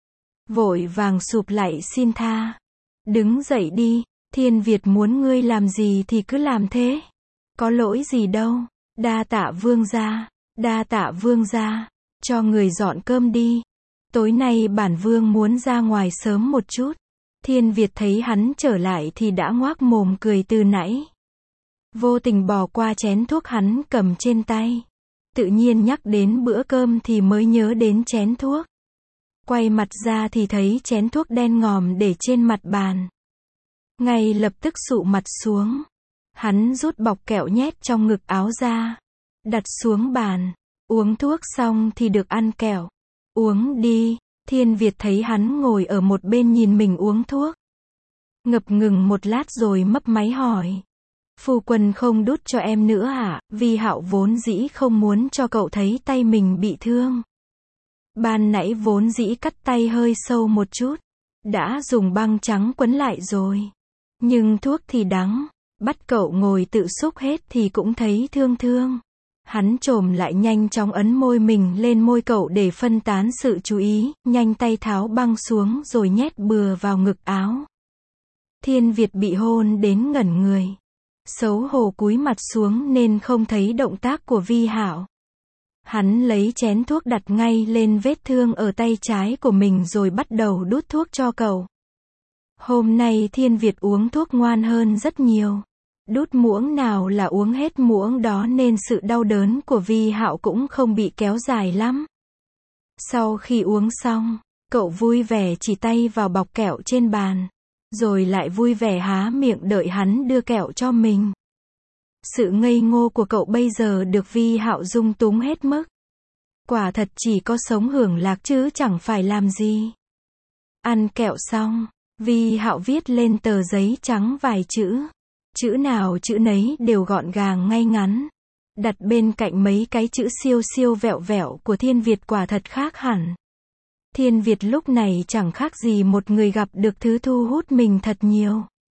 Vội vàng sụp lại xin tha. Đứng dậy đi, Thiên Việt muốn ngươi làm gì thì cứ làm thế. Có lỗi gì đâu. Đa tạ vương gia. Đa tạ vương gia, cho người dọn cơm đi. Tối nay bản vương muốn ra ngoài sớm một chút. Thiên Việt thấy hắn trở lại thì đã ngoác mồm cười từ nãy. Vô tình bỏ qua chén thuốc hắn cầm trên tay. Tự nhiên nhắc đến bữa cơm thì mới nhớ đến chén thuốc. Quay mặt ra thì thấy chén thuốc đen ngòm để trên mặt bàn. Ngay lập tức sụ mặt xuống. Hắn rút bọc kẹo nhét trong ngực áo ra. Đặt xuống bàn. Uống thuốc xong thì được ăn kẹo. Uống đi. Thiên Việt thấy hắn ngồi ở một bên nhìn mình uống thuốc. Ngập ngừng một lát rồi mấp máy hỏi. Phu quân không đút cho em nữa à? Vi Hạo vốn dĩ không muốn cho cậu thấy tay mình bị thương. Ban nãy vốn dĩ cắt tay hơi sâu một chút. Đã dùng băng trắng quấn lại rồi. Nhưng thuốc thì đắng. Bắt cậu ngồi tự xúc hết thì cũng thấy thương thương. Hắn chồm lại nhanh chóng ấn môi mình lên môi cậu để phân tán sự chú ý, nhanh tay tháo băng xuống rồi nhét bừa vào ngực áo. Thiên Việt bị hôn đến ngẩn người. Xấu hổ cúi mặt xuống nên không thấy động tác của Vi Hạo. Hắn lấy chén thuốc đặt ngay lên vết thương ở tay trái của mình rồi bắt đầu đút thuốc cho cậu. Hôm nay Thiên Việt uống thuốc ngoan hơn rất nhiều. Đút muỗng nào là uống hết muỗng đó nên sự đau đớn của Vi Hạo cũng không bị kéo dài lắm. Sau khi uống xong, cậu vui vẻ chỉ tay vào bọc kẹo trên bàn, rồi lại vui vẻ há miệng đợi hắn đưa kẹo cho mình. Sự ngây ngô của cậu bây giờ được Vi Hạo dung túng hết mức. Quả thật chỉ có sống hưởng lạc chứ chẳng phải làm gì. Ăn kẹo xong, Vi Hạo viết lên tờ giấy trắng vài chữ. Chữ nào chữ nấy đều gọn gàng ngay ngắn. Đặt bên cạnh mấy cái chữ siêu siêu vẹo vẹo của Thiên Việt quả thật khác hẳn. Thiên Việt lúc này chẳng khác gì một người gặp được thứ thu hút mình thật nhiều.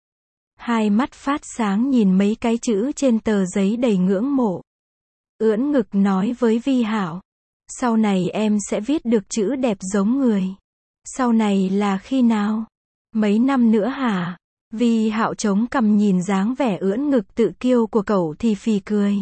Hai mắt phát sáng nhìn mấy cái chữ trên tờ giấy đầy ngưỡng mộ. Ưỡn ngực nói với Vi Hạo. Sau này em sẽ viết được chữ đẹp giống người. Sau này là khi nào? Mấy năm nữa hả? Vi Hạo chống cằm nhìn dáng vẻ ưỡn ngực tự kiêu của cậu thì phì cười.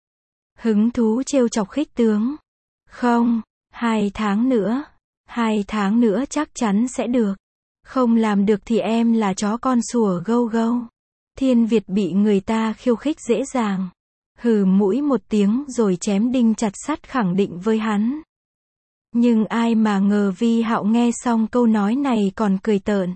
Hứng thú trêu chọc khích tướng. Không, hai tháng nữa. Hai tháng nữa chắc chắn sẽ được. Không làm được thì em là chó con sủa gâu gâu. Thiên Việt bị người ta khiêu khích dễ dàng. Hừ mũi một tiếng rồi chém đinh chặt sắt khẳng định với hắn. Nhưng ai mà ngờ Vi Hạo nghe xong câu nói này còn cười tợn.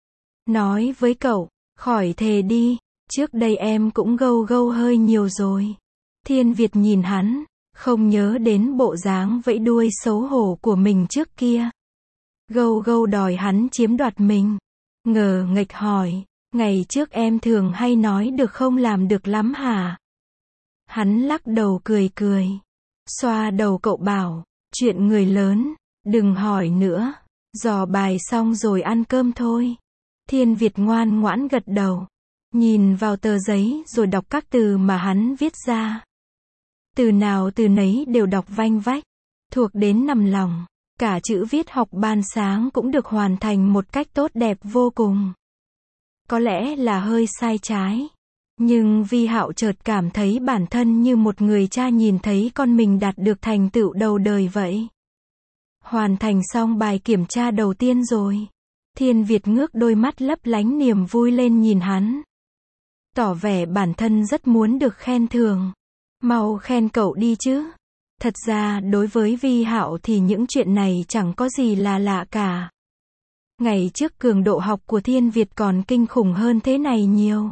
Nói với cậu, khỏi thề đi, trước đây em cũng gâu gâu hơi nhiều rồi. Thiên Việt nhìn hắn, không nhớ đến bộ dáng vẫy đuôi xấu hổ của mình trước kia. Gâu gâu đòi hắn chiếm đoạt mình. Ngờ nghệch hỏi, ngày trước em thường hay nói được không làm được lắm hả? Hắn lắc đầu cười cười. Xoa đầu cậu bảo, chuyện người lớn, đừng hỏi nữa. Dò bài xong rồi ăn cơm thôi. Thiên Việt ngoan ngoãn gật đầu. Nhìn vào tờ giấy rồi đọc các từ mà hắn viết ra. Từ nào từ nấy đều đọc vanh vách. Thuộc đến nằm lòng. Cả chữ viết học ban sáng cũng được hoàn thành một cách tốt đẹp vô cùng. Có lẽ là hơi sai trái. Nhưng Vi Hạo chợt cảm thấy bản thân như một người cha nhìn thấy con mình đạt được thành tựu đầu đời vậy. Hoàn thành xong bài kiểm tra đầu tiên rồi. Thiên Việt ngước đôi mắt lấp lánh niềm vui lên nhìn hắn. Tỏ vẻ bản thân rất muốn được khen thưởng. Mau khen cậu đi chứ. Thật ra đối với Vi Hạo thì những chuyện này chẳng có gì là lạ cả. Ngày trước cường độ học của Thiên Việt còn kinh khủng hơn thế này nhiều.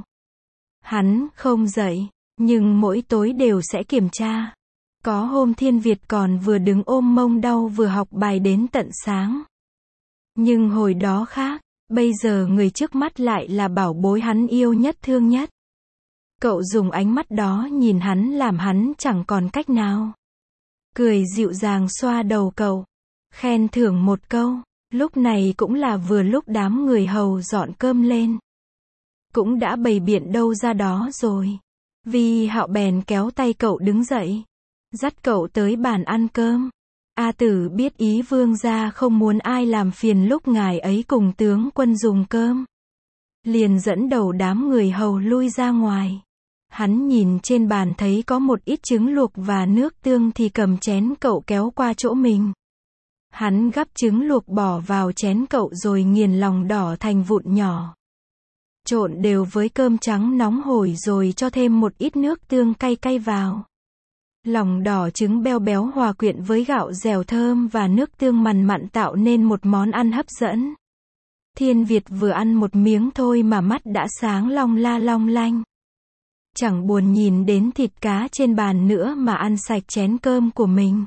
Hắn không dậy, nhưng mỗi tối đều sẽ kiểm tra. Có hôm Thiên Việt còn vừa đứng ôm mông đau vừa học bài đến tận sáng. Nhưng hồi đó khác, bây giờ người trước mắt lại là bảo bối hắn yêu nhất thương nhất. Cậu dùng ánh mắt đó nhìn hắn làm hắn chẳng còn cách nào. Cười dịu dàng xoa đầu cậu. Khen thưởng một câu. Lúc này cũng là vừa lúc đám người hầu dọn cơm lên. Cũng đã bày biện đâu ra đó rồi. Vi Hạo bèn kéo tay cậu đứng dậy. Dắt cậu tới bàn ăn cơm. A Tử biết ý vương gia không muốn ai làm phiền lúc ngài ấy cùng tướng quân dùng cơm. Liền dẫn đầu đám người hầu lui ra ngoài. Hắn nhìn trên bàn thấy có một ít trứng luộc và nước tương thì cầm chén cậu kéo qua chỗ mình. Hắn gắp trứng luộc bỏ vào chén cậu rồi nghiền lòng đỏ thành vụn nhỏ. Trộn đều với cơm trắng nóng hổi rồi cho thêm một ít nước tương cay cay vào. Lòng đỏ trứng beo béo hòa quyện với gạo dẻo thơm và nước tương mằn mặn tạo nên một món ăn hấp dẫn. Thiên Việt vừa ăn một miếng thôi mà mắt đã sáng long la long lanh. Chẳng buồn nhìn đến thịt cá trên bàn nữa mà ăn sạch chén cơm của mình.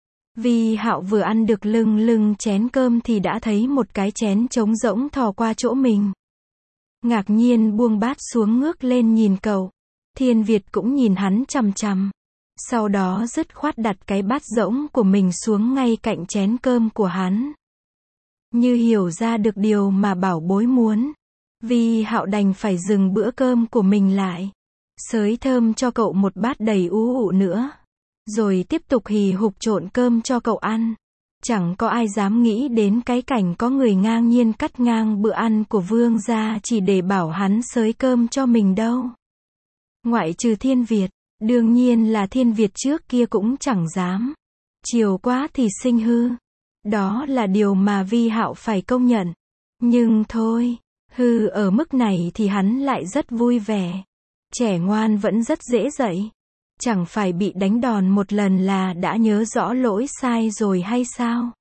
Vi Hạo vừa ăn được lưng lưng chén cơm thì đã thấy một cái chén trống rỗng thò qua chỗ mình. Ngạc nhiên buông bát xuống ngước lên nhìn cậu. Thiên Việt cũng nhìn hắn chằm chằm. Sau đó dứt khoát đặt cái bát rỗng của mình xuống ngay cạnh chén cơm của hắn. Như hiểu ra được điều mà bảo bối muốn. Vi Hạo đành phải dừng bữa cơm của mình lại. Xới thơm cho cậu một bát đầy ú ụ nữa. rồi tiếp tục hì hục trộn cơm cho cậu ăn. Chẳng có ai dám nghĩ đến cái cảnh có người ngang nhiên cắt ngang bữa ăn của vương gia chỉ để bảo hắn xới cơm cho mình đâu. Ngoại trừ Thiên Việt, đương nhiên là Thiên Việt trước kia cũng chẳng dám. Chiều quá thì sinh hư. Đó là điều mà Vi Hạo phải công nhận. Nhưng thôi, hư ở mức này thì hắn lại rất vui vẻ. Trẻ ngoan vẫn rất dễ dạy. Chẳng phải bị đánh đòn một lần là đã nhớ rõ lỗi sai rồi hay sao?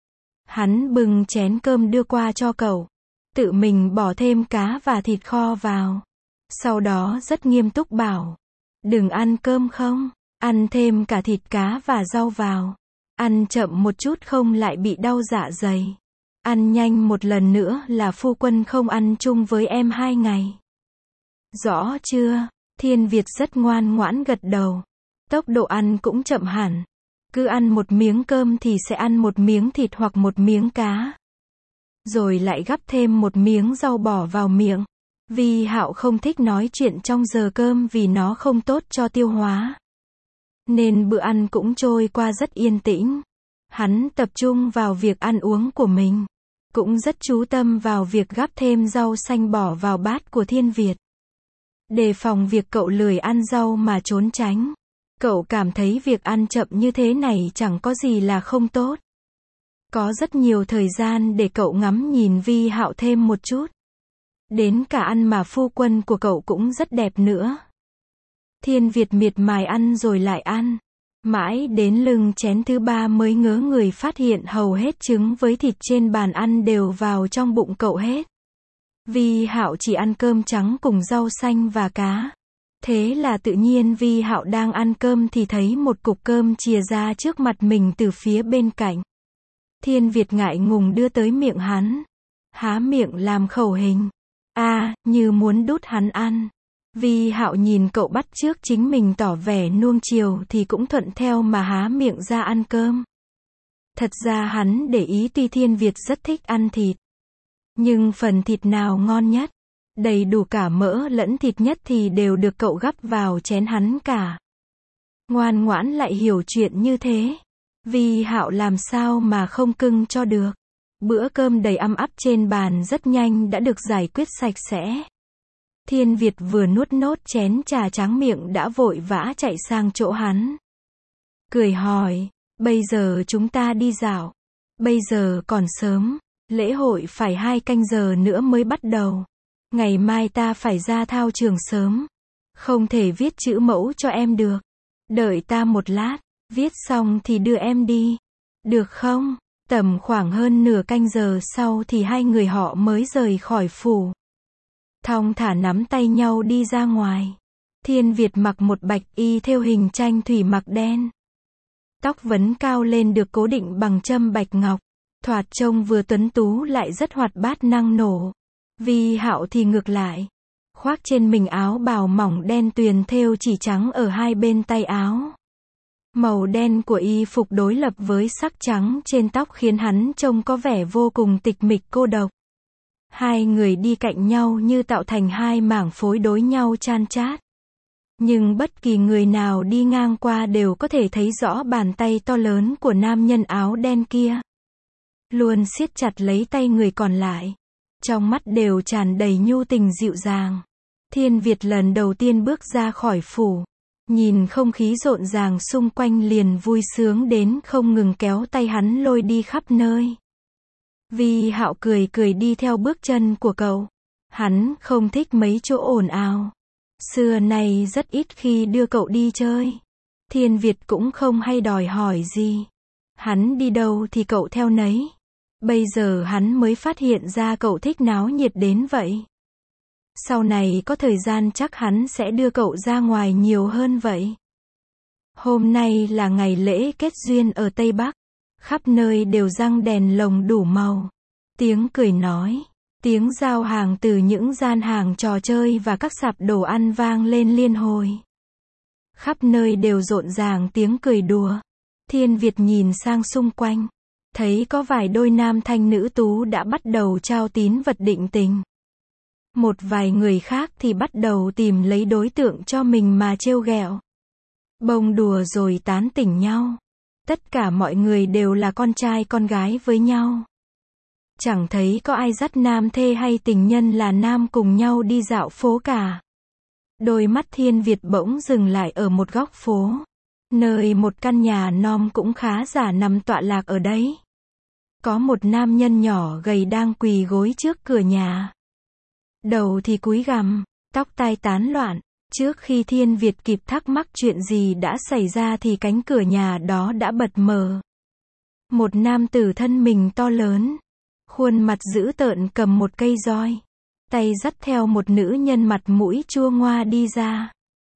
Hắn bưng chén cơm đưa qua cho cậu. Tự mình bỏ thêm cá và thịt kho vào. Sau đó rất nghiêm túc bảo. Đừng ăn cơm không? Ăn thêm cả thịt cá và rau vào. Ăn chậm một chút không lại bị đau dạ dày. Ăn nhanh một lần nữa là phu quân không ăn chung với em hai ngày. Rõ chưa? Thiên Việt rất ngoan ngoãn gật đầu. Tốc độ ăn cũng chậm hẳn. Cứ ăn một miếng cơm thì sẽ ăn một miếng thịt hoặc một miếng cá. Rồi lại gắp thêm một miếng rau bỏ vào miệng. Vi Hạo không thích nói chuyện trong giờ cơm vì nó không tốt cho tiêu hóa. Nên bữa ăn cũng trôi qua rất yên tĩnh. Hắn tập trung vào việc ăn uống của mình. Cũng rất chú tâm vào việc gắp thêm rau xanh bỏ vào bát của Thiên Việt. Đề phòng việc cậu lười ăn rau mà trốn tránh. Cậu cảm thấy việc ăn chậm như thế này chẳng có gì là không tốt. Có rất nhiều thời gian để cậu ngắm nhìn Vi Hạo thêm một chút. Đến cả ăn mà phu quân của cậu cũng rất đẹp nữa. Thiên Việt miệt mài ăn rồi lại ăn. Mãi đến lưng chén thứ ba mới ngớ người phát hiện hầu hết trứng với thịt trên bàn ăn đều vào trong bụng cậu hết. Vi Hạo chỉ ăn cơm trắng cùng rau xanh và cá. Thế là tự nhiên Vi Hạo đang ăn cơm thì thấy một cục cơm chìa ra trước mặt mình từ phía bên cạnh. Thiên Việt ngại ngùng đưa tới miệng hắn. Há miệng làm khẩu hình. A, à, như muốn đút hắn ăn. Vi Hạo nhìn cậu bắt chước chính mình tỏ vẻ nuông chiều thì cũng thuận theo mà há miệng ra ăn cơm. Thật ra hắn để ý tuy Thiên Việt rất thích ăn thịt. Nhưng phần thịt nào ngon nhất, đầy đủ cả mỡ lẫn thịt nhất thì đều được cậu gắp vào chén hắn cả. Ngoan ngoãn lại hiểu chuyện như thế. Vi Hạo làm sao mà không cưng cho được. Bữa cơm đầy ăm ắp trên bàn rất nhanh đã được giải quyết sạch sẽ. Thiên Việt vừa nuốt nốt chén trà tráng miệng đã vội vã chạy sang chỗ hắn. Cười hỏi, bây giờ chúng ta đi dạo. Bây giờ còn sớm, lễ hội phải hai canh giờ nữa mới bắt đầu. Ngày mai ta phải ra thao trường sớm. Không thể viết chữ mẫu cho em được. Đợi ta một lát, viết xong thì đưa em đi. Được không? Tầm khoảng hơn nửa canh giờ sau thì hai người họ mới rời khỏi phủ. Thong thả nắm tay nhau đi ra ngoài. Thiên Việt mặc một bạch y thêu hình tranh thủy mặc đen. Tóc vấn cao lên được cố định bằng châm bạch ngọc. Thoạt trông vừa tuấn tú lại rất hoạt bát năng nổ. Vi Hạo thì ngược lại. Khoác trên mình áo bào mỏng đen tuyền thêu chỉ trắng ở hai bên tay áo. Màu đen của y phục đối lập với sắc trắng trên tóc khiến hắn trông có vẻ vô cùng tịch mịch cô độc. Hai người đi cạnh nhau như tạo thành hai mảng phối đối nhau chan chát. Nhưng bất kỳ người nào đi ngang qua đều có thể thấy rõ bàn tay to lớn của nam nhân áo đen kia. Luôn siết chặt lấy tay người còn lại. Trong mắt đều tràn đầy nhu tình dịu dàng. Thiên Việt lần đầu tiên bước ra khỏi phủ. Nhìn không khí rộn ràng xung quanh liền vui sướng đến không ngừng kéo tay hắn lôi đi khắp nơi. Vi Hạo cười cười đi theo bước chân của cậu. Hắn không thích mấy chỗ ồn ào. Xưa nay rất ít khi đưa cậu đi chơi. Thiên Việt cũng không hay đòi hỏi gì. Hắn đi đâu thì cậu theo nấy. Bây giờ hắn mới phát hiện ra cậu thích náo nhiệt đến vậy. Sau này có thời gian chắc hắn sẽ đưa cậu ra ngoài nhiều hơn vậy. Hôm nay là ngày lễ kết duyên ở Tây Bắc. Khắp nơi đều răng đèn lồng đủ màu. Tiếng cười nói, tiếng giao hàng từ những gian hàng trò chơi và các sạp đồ ăn vang lên liên hồi. Khắp nơi đều rộn ràng tiếng cười đùa. Thiên Việt nhìn sang xung quanh. Thấy có vài đôi nam thanh nữ tú đã bắt đầu trao tín vật định tình. Một vài người khác thì bắt đầu tìm lấy đối tượng cho mình mà trêu ghẹo. bông đùa rồi tán tỉnh nhau. Tất cả mọi người đều là con trai con gái với nhau. Chẳng thấy có ai dắt nam thê hay tình nhân là nam cùng nhau đi dạo phố cả. Đôi mắt Thiên Việt bỗng dừng lại ở một góc phố, nơi một căn nhà non cũng khá giả nằm tọa lạc ở đấy. Có một nam nhân nhỏ gầy đang quỳ gối trước cửa nhà. Đầu thì cúi gằm, tóc tai tán loạn. Trước khi Thiên Việt kịp thắc mắc chuyện gì đã xảy ra thì cánh cửa nhà đó đã bật mở. Một nam tử thân mình to lớn, khuôn mặt dữ tợn cầm một cây roi, tay dắt theo một nữ nhân mặt mũi chua ngoa đi ra.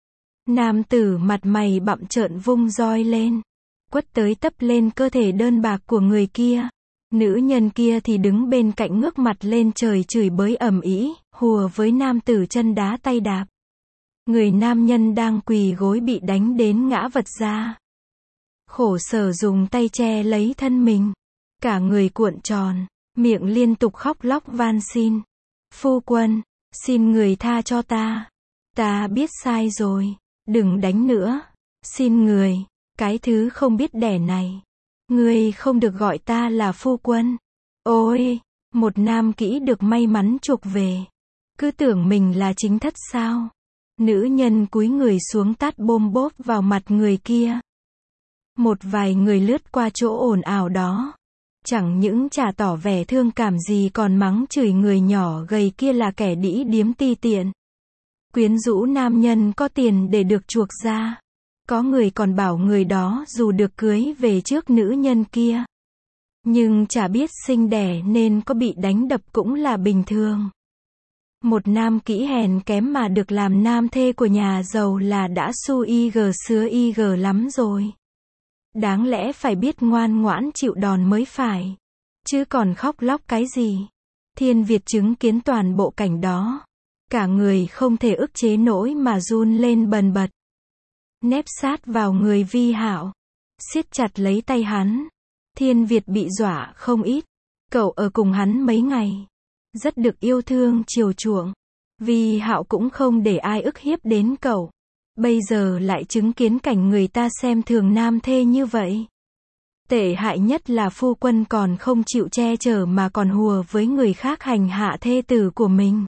Nam tử mặt mày bặm trợn vung roi lên, quất tới tấp lên cơ thể đơn bạc của người kia. Nữ nhân kia thì đứng bên cạnh ngước mặt lên trời chửi bới ầm ĩ, hùa với nam tử chân đá tay đạp. Người nam nhân đang quỳ gối bị đánh đến ngã vật ra. Khổ sở dùng tay che lấy thân mình, cả người cuộn tròn, miệng liên tục khóc lóc van xin. Phu quân, xin người tha cho ta. Ta biết sai rồi, đừng đánh nữa. Xin người, cái thứ không biết đẻ này. Ngươi không được gọi ta là phu quân. Ôi, một nam kỹ được may mắn chuộc về. Cứ tưởng mình là chính thất sao. Nữ nhân cúi người xuống tát bôm bốp vào mặt người kia. Một vài người lướt qua chỗ ồn ào đó, chẳng những chả tỏ vẻ thương cảm gì còn mắng chửi người nhỏ gầy kia là kẻ đĩ điếm ti tiện. Quyến rũ nam nhân có tiền để được chuộc ra. Có người còn bảo người đó dù được cưới về trước nữ nhân kia, nhưng chả biết sinh đẻ nên có bị đánh đập cũng là bình thường. Một nam kỹ hèn kém mà được làm nam thê của nhà giàu là đã su y gờ sứa y gờ lắm rồi. Đáng lẽ phải biết ngoan ngoãn chịu đòn mới phải. Chứ còn khóc lóc cái gì. Thiên Việt chứng kiến toàn bộ cảnh đó. Cả người không thể ức chế nổi mà run lên bần bật. Nép sát vào người Vi Hạo, siết chặt lấy tay hắn. Thiên Việt bị dọa không ít. Cậu ở cùng hắn mấy ngày, rất được yêu thương chiều chuộng. Vi Hạo cũng không để ai ức hiếp đến cậu. Bây giờ lại chứng kiến cảnh người ta xem thường nam thê như vậy. Tệ hại nhất là phu quân còn không chịu che chở mà còn hùa với người khác hành hạ thê tử của mình.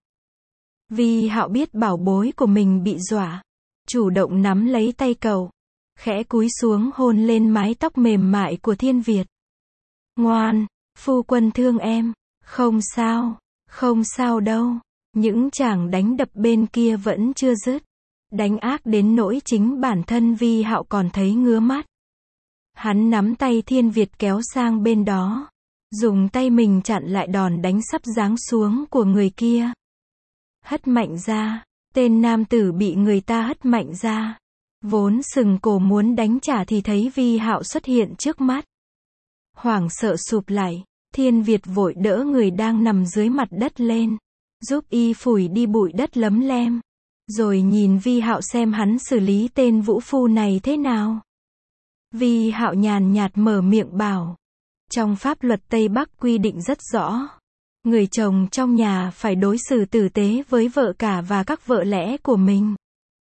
Vi Hạo biết bảo bối của mình bị dọa, chủ động nắm lấy tay cậu, khẽ cúi xuống hôn lên mái tóc mềm mại của Thiên Việt. Ngoan, phu quân thương em. Không sao, không sao đâu. Những chàng đánh đập bên kia vẫn chưa dứt. Đánh ác đến nỗi chính bản thân Vi Hạo còn thấy ngứa mắt. Hắn nắm tay Thiên Việt kéo sang bên đó, dùng tay mình chặn lại đòn đánh sắp giáng xuống của người kia. Hất mạnh ra, tên nam tử bị người ta hất mạnh ra. Vốn sừng cổ muốn đánh trả thì thấy Vi Hạo xuất hiện trước mắt. Hoảng sợ sụp lại, Thiên Việt vội đỡ người đang nằm dưới mặt đất lên, giúp y phủi đi bụi đất lấm lem. Rồi nhìn Vi Hạo xem hắn xử lý tên vũ phu này thế nào. Vi Hạo nhàn nhạt mở miệng bảo. Trong pháp luật Tây Bắc quy định rất rõ. Người chồng trong nhà phải đối xử tử tế với vợ cả và các vợ lẽ của mình.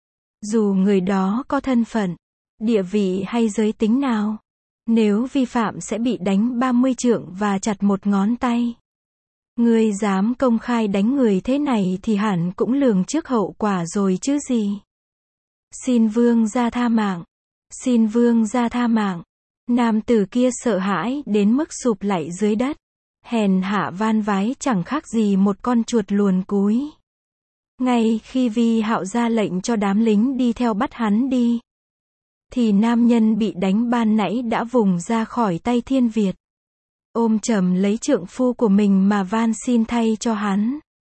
Dù người đó có thân phận, địa vị hay giới tính nào. Nếu vi phạm sẽ bị đánh ba mươi trượng và chặt một ngón tay. Ngươi dám công khai đánh người thế này thì hẳn cũng lường trước hậu quả rồi chứ gì. Xin vương gia tha mạng. Xin vương gia tha mạng. Nam tử kia sợ hãi đến mức sụp lại dưới đất. Hèn hạ van vái chẳng khác gì một con chuột luồn cúi. Ngay khi Vi Hạo ra lệnh cho đám lính đi theo bắt hắn đi, thì nam nhân bị đánh ban nãy đã vùng ra khỏi tay Thiên Việt. Ôm chầm lấy trượng phu của mình mà van xin thay cho hắn.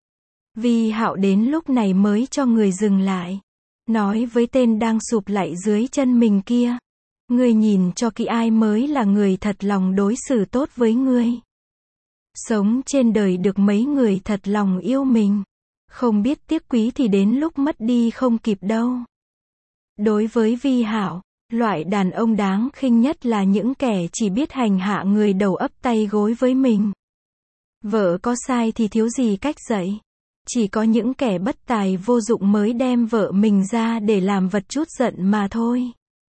Vi Hạo đến lúc này mới cho người dừng lại. Nói với tên đang sụp lại dưới chân mình kia. Ngươi nhìn cho kỹ ai mới là người thật lòng đối xử tốt với ngươi. Sống trên đời được mấy người thật lòng yêu mình. Không biết tiếc quý thì đến lúc mất đi không kịp đâu. Đối với Vi Hạo, loại đàn ông đáng khinh nhất là những kẻ chỉ biết hành hạ người đầu ấp tay gối với mình. Vợ có sai thì thiếu gì cách dạy. Chỉ có những kẻ bất tài vô dụng mới đem vợ mình ra để làm vật trút giận mà thôi.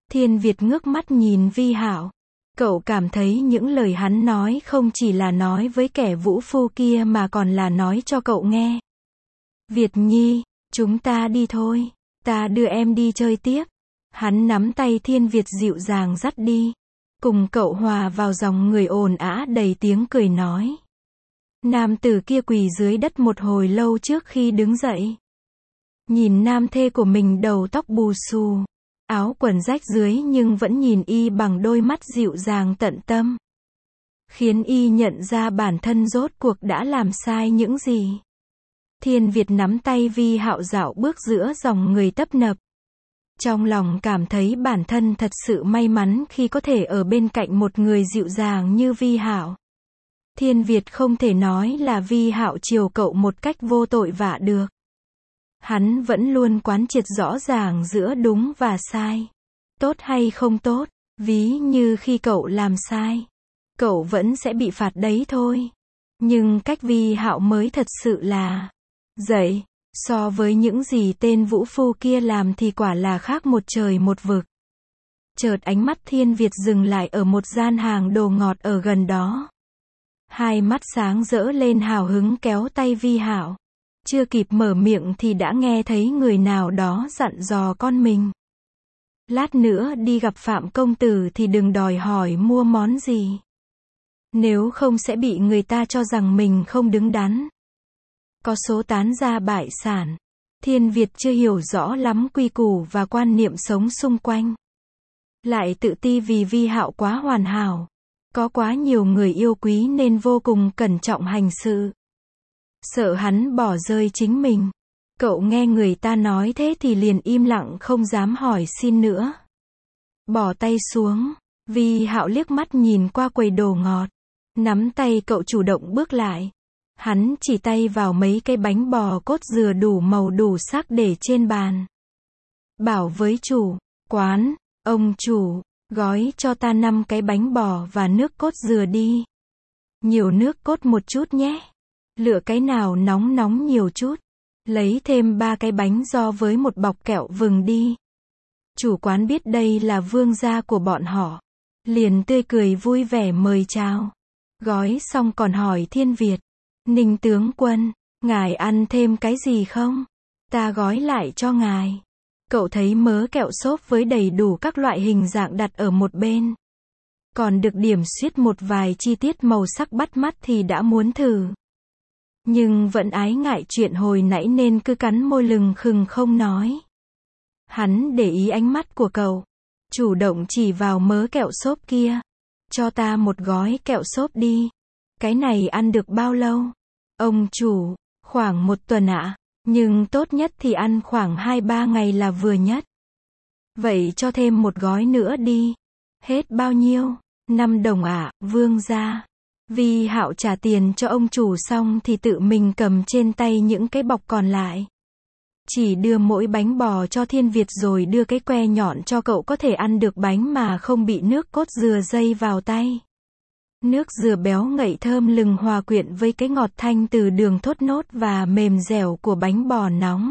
Thiên Việt ngước mắt nhìn Vi Hạo. Cậu cảm thấy những lời hắn nói không chỉ là nói với kẻ vũ phu kia mà còn là nói cho cậu nghe. Việt Nhi, chúng ta đi thôi. Ta đưa em đi chơi tiếp. Hắn nắm tay Thiên Việt dịu dàng dắt đi. Cùng cậu hòa vào dòng người ồn ào đầy tiếng cười nói. Nam tử kia quỳ dưới đất một hồi lâu trước khi đứng dậy. Nhìn nam thê của mình đầu tóc bù xù, áo quần rách dưới nhưng vẫn nhìn y bằng đôi mắt dịu dàng tận tâm. Khiến y nhận ra bản thân rốt cuộc đã làm sai những gì. Thiên Việt nắm tay Vi Hạo dạo bước giữa dòng người tấp nập. Trong lòng cảm thấy bản thân thật sự may mắn khi có thể ở bên cạnh một người dịu dàng như Vi Hạo. Thiên Việt không thể nói là Vi Hạo chiều cậu một cách vô tội vạ được. Hắn vẫn luôn quán triệt rõ ràng giữa đúng và sai. Tốt hay không tốt, ví như khi cậu làm sai, cậu vẫn sẽ bị phạt đấy thôi. Nhưng cách Vi Hạo mới thật sự là dậy. So với những gì tên vũ phu kia làm thì quả là khác một trời một vực. Chợt ánh mắt Thiên Việt dừng lại ở một gian hàng đồ ngọt ở gần đó. Hai mắt sáng rỡ lên hào hứng kéo tay Vi Hạo. Chưa kịp mở miệng thì đã nghe thấy người nào đó dặn dò con mình. Lát nữa đi gặp Phạm công tử thì đừng đòi hỏi mua món gì. Nếu không sẽ bị người ta cho rằng mình không đứng đắn. Có số tán gia bại sản. Thiên Việt chưa hiểu rõ lắm quy củ và quan niệm sống xung quanh. Lại tự ti vì Vi Hạo quá hoàn hảo. Có quá nhiều người yêu quý nên vô cùng cẩn trọng hành sự. Sợ hắn bỏ rơi chính mình. Cậu nghe người ta nói thế thì liền im lặng không dám hỏi xin nữa. Bỏ tay xuống, Vi Hạo liếc mắt nhìn qua quầy đồ ngọt. Nắm tay cậu chủ động bước lại. Hắn chỉ tay vào mấy cái bánh bò cốt dừa đủ màu đủ sắc để trên bàn. Bảo với chủ quán, ông chủ, gói cho ta năm cái bánh bò và nước cốt dừa đi. Nhiều nước cốt một chút nhé. Lựa cái nào nóng nóng nhiều chút. Lấy thêm ba cái bánh giò với một bọc kẹo vừng đi. Chủ quán biết đây là vương gia của bọn họ. Liền tươi cười vui vẻ mời chào. Gói xong còn hỏi Thiên Việt. Ninh tướng quân, ngài ăn thêm cái gì không? Ta gói lại cho ngài. Cậu thấy mớ kẹo xốp với đầy đủ các loại hình dạng đặt ở một bên. Còn được điểm xuyết một vài chi tiết màu sắc bắt mắt thì đã muốn thử. Nhưng vẫn ái ngại chuyện hồi nãy nên cứ cắn môi lừng khừng không nói. Hắn để ý ánh mắt của cậu. Chủ động chỉ vào mớ kẹo xốp kia. Cho ta một gói kẹo xốp đi. Cái này ăn được bao lâu? Ông chủ, khoảng một tuần ạ. Nhưng tốt nhất thì ăn khoảng hai ba ngày là vừa nhất. Vậy cho thêm một gói nữa đi. Hết bao nhiêu? Năm đồng ạ, vương gia. Vi Hạo trả tiền cho ông chủ xong thì tự mình cầm trên tay những cái bọc còn lại. Chỉ đưa mỗi bánh bò cho Thiên Việt rồi đưa cái que nhọn cho cậu có thể ăn được bánh mà không bị nước cốt dừa dây vào tay. Nước dừa béo ngậy thơm lừng hòa quyện với cái ngọt thanh từ đường thốt nốt và mềm dẻo của bánh bò nóng.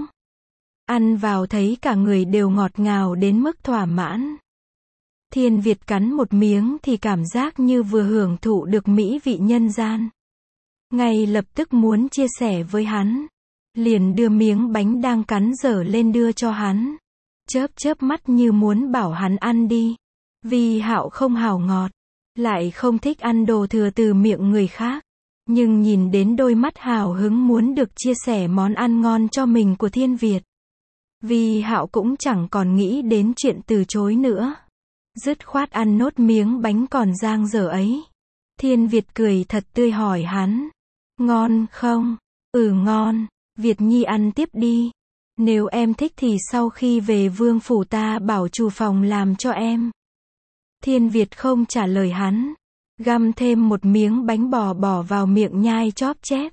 Ăn vào thấy cả người đều ngọt ngào đến mức thỏa mãn. Thiên Việt cắn một miếng thì cảm giác như vừa hưởng thụ được mỹ vị nhân gian. Ngay lập tức muốn chia sẻ với hắn. Liền đưa miếng bánh đang cắn dở lên đưa cho hắn. Chớp chớp mắt như muốn bảo hắn ăn đi. Vi Hạo không hảo ngọt. Lại không thích ăn đồ thừa từ miệng người khác. Nhưng nhìn đến đôi mắt hào hứng muốn được chia sẻ món ăn ngon cho mình của Thiên Việt. Vi Hạo cũng chẳng còn nghĩ đến chuyện từ chối nữa. Dứt khoát ăn nốt miếng bánh còn dang dở ấy. Thiên Việt cười thật tươi hỏi hắn. Ngon không? Ừ ngon. Việt Nhi ăn tiếp đi. Nếu em thích thì sau khi về vương phủ ta bảo chủ phòng làm cho em. Thiên Việt không trả lời hắn. Găm thêm một miếng bánh bò bỏ vào miệng nhai chóp chép.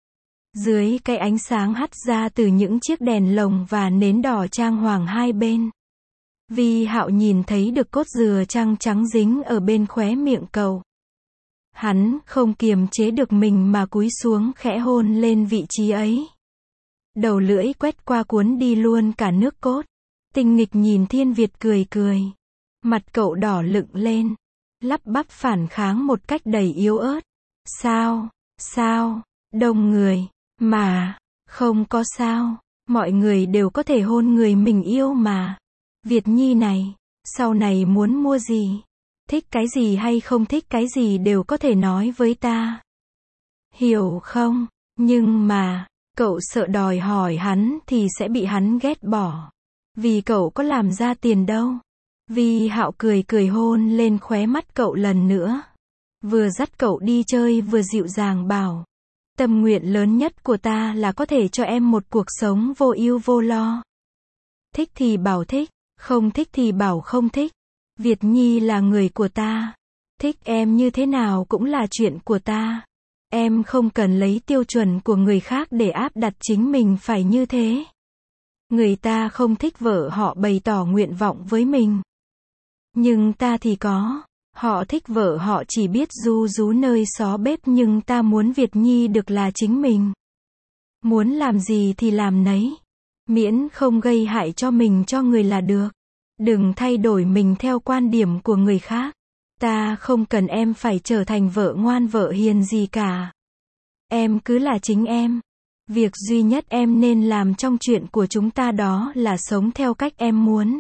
Dưới cái ánh sáng hắt ra từ những chiếc đèn lồng và nến đỏ trang hoàng hai bên. Vi Hạo nhìn thấy được cốt dừa trắng trắng dính ở bên khóe miệng cậu. Hắn không kiềm chế được mình mà cúi xuống khẽ hôn lên vị trí ấy. Đầu lưỡi quét qua cuốn đi luôn cả nước cốt. Tinh nghịch nhìn Thiên Việt cười cười. Mặt cậu đỏ lựng lên, lắp bắp phản kháng một cách đầy yếu ớt. Sao, sao, đông người, mà, không có sao, mọi người đều có thể hôn người mình yêu mà. Việt Nhi này, sau này muốn mua gì, thích cái gì hay không thích cái gì đều có thể nói với ta. Hiểu không? Nhưng mà, cậu sợ đòi hỏi hắn thì sẽ bị hắn ghét bỏ. Vì cậu có làm ra tiền đâu. Vi Hạo cười cười hôn lên khóe mắt cậu lần nữa. Vừa dắt cậu đi chơi vừa dịu dàng bảo. Tâm nguyện lớn nhất của ta là có thể cho em một cuộc sống vô ưu vô lo. Thích thì bảo thích, không thích thì bảo không thích. Việt Nhi là người của ta. Thích em như thế nào cũng là chuyện của ta. Em không cần lấy tiêu chuẩn của người khác để áp đặt chính mình phải như thế. Người ta không thích vợ họ bày tỏ nguyện vọng với mình. Nhưng ta thì có. Họ thích vợ họ chỉ biết ru rú nơi xó bếp nhưng ta muốn Việt Nhi được là chính mình. Muốn làm gì thì làm nấy. Miễn không gây hại cho mình cho người là được. Đừng thay đổi mình theo quan điểm của người khác. Ta không cần em phải trở thành vợ ngoan vợ hiền gì cả. Em cứ là chính em. Việc duy nhất em nên làm trong chuyện của chúng ta đó là sống theo cách em muốn.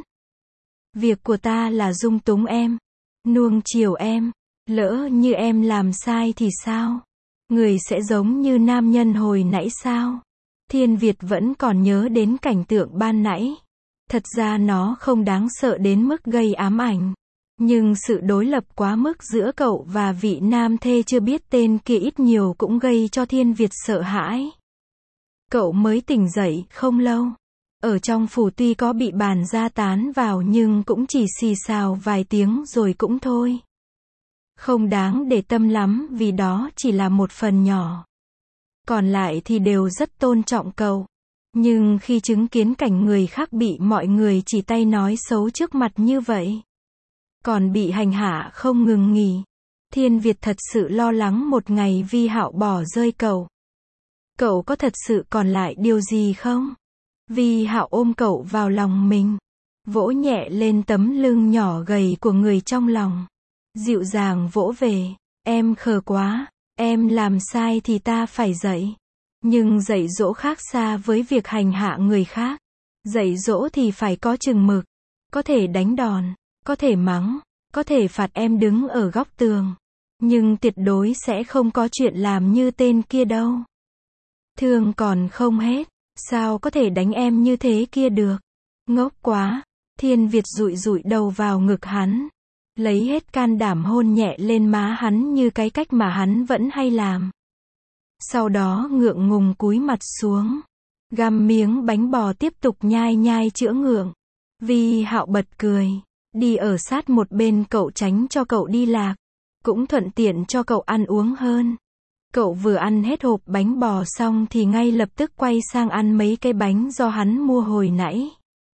Việc của ta là dung túng em, nuông chiều em. Lỡ như em làm sai thì sao? Người sẽ giống như nam nhân hồi nãy sao? Thiên Việt vẫn còn nhớ đến cảnh tượng ban nãy. Thật ra nó không đáng sợ đến mức gây ám ảnh. Nhưng sự đối lập quá mức giữa cậu và vị nam thê chưa biết tên kia ít nhiều cũng gây cho Thiên Việt sợ hãi. Cậu mới tỉnh dậy không lâu. Ở trong phủ tuy có bị bàn gia tán vào nhưng cũng chỉ xì xào vài tiếng rồi cũng thôi. Không đáng để tâm lắm vì đó chỉ là một phần nhỏ. Còn lại thì đều rất tôn trọng cậu. Nhưng khi chứng kiến cảnh người khác bị mọi người chỉ tay nói xấu trước mặt như vậy, còn bị hành hạ không ngừng nghỉ, Thiên Việt thật sự lo lắng một ngày Vi Hạo bỏ rơi cậu. Cậu có thật sự còn lại điều gì không? Vi Hạo ôm cậu vào lòng mình, vỗ nhẹ lên tấm lưng nhỏ gầy của người trong lòng, dịu dàng vỗ về. Em khờ quá, em làm sai thì ta phải dạy. Nhưng dạy dỗ khác xa với việc hành hạ người khác. Dạy dỗ thì phải có chừng mực. Có thể đánh đòn, có thể mắng, có thể phạt em đứng ở góc tường. Nhưng tuyệt đối sẽ không có chuyện làm như tên kia đâu. Thương còn không hết, sao có thể đánh em như thế kia được? Ngốc quá. Thiên Việt dụi dụi đầu vào ngực hắn, lấy hết can đảm hôn nhẹ lên má hắn như cái cách mà hắn vẫn hay làm. Sau đó ngượng ngùng cúi mặt xuống, găm miếng bánh bò tiếp tục nhai nhai chữa ngượng. Vi Hạo bật cười, đi ở sát một bên cậu tránh cho cậu đi lạc, cũng thuận tiện cho cậu ăn uống hơn. Cậu vừa ăn hết hộp bánh bò xong thì ngay lập tức quay sang ăn mấy cái bánh do hắn mua hồi nãy.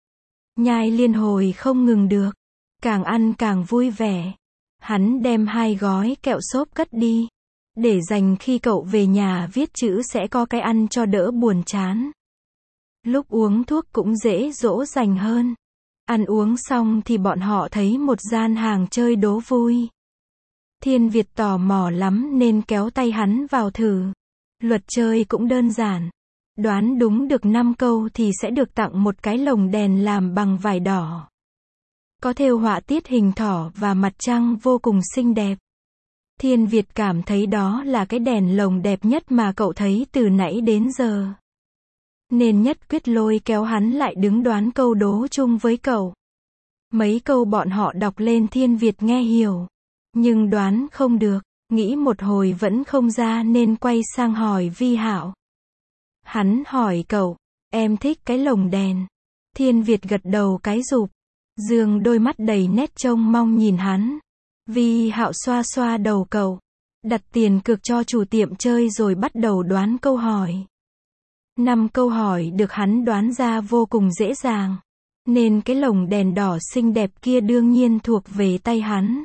Nhai liên hồi không ngừng được, càng ăn càng vui vẻ. Hắn đem hai gói kẹo xốp cất đi, để dành khi cậu về nhà viết chữ sẽ có cái ăn cho đỡ buồn chán. Lúc uống thuốc cũng dễ dỗ dành hơn. Ăn uống xong thì bọn họ thấy một gian hàng chơi đố vui. Thiên Việt tò mò lắm nên kéo tay hắn vào thử. Luật chơi cũng đơn giản. Đoán đúng được năm câu thì sẽ được tặng một cái lồng đèn làm bằng vải đỏ. Có thêu họa tiết hình thỏ và mặt trăng vô cùng xinh đẹp. Thiên Việt cảm thấy đó là cái đèn lồng đẹp nhất mà cậu thấy từ nãy đến giờ. Nên nhất quyết lôi kéo hắn lại đứng đoán câu đố chung với cậu. Mấy câu bọn họ đọc lên Thiên Việt nghe hiểu. Nhưng đoán không được, nghĩ một hồi vẫn không ra nên quay sang hỏi Vi Hạo. Hắn hỏi cậu, em thích cái lồng đèn. Thiên Việt gật đầu cái rụp. Dương đôi mắt đầy nét trông mong nhìn hắn. Vi Hạo xoa xoa đầu cậu, đặt tiền cược cho chủ tiệm chơi rồi bắt đầu đoán câu hỏi. Năm câu hỏi được hắn đoán ra vô cùng dễ dàng. Nên cái lồng đèn đỏ xinh đẹp kia đương nhiên thuộc về tay hắn.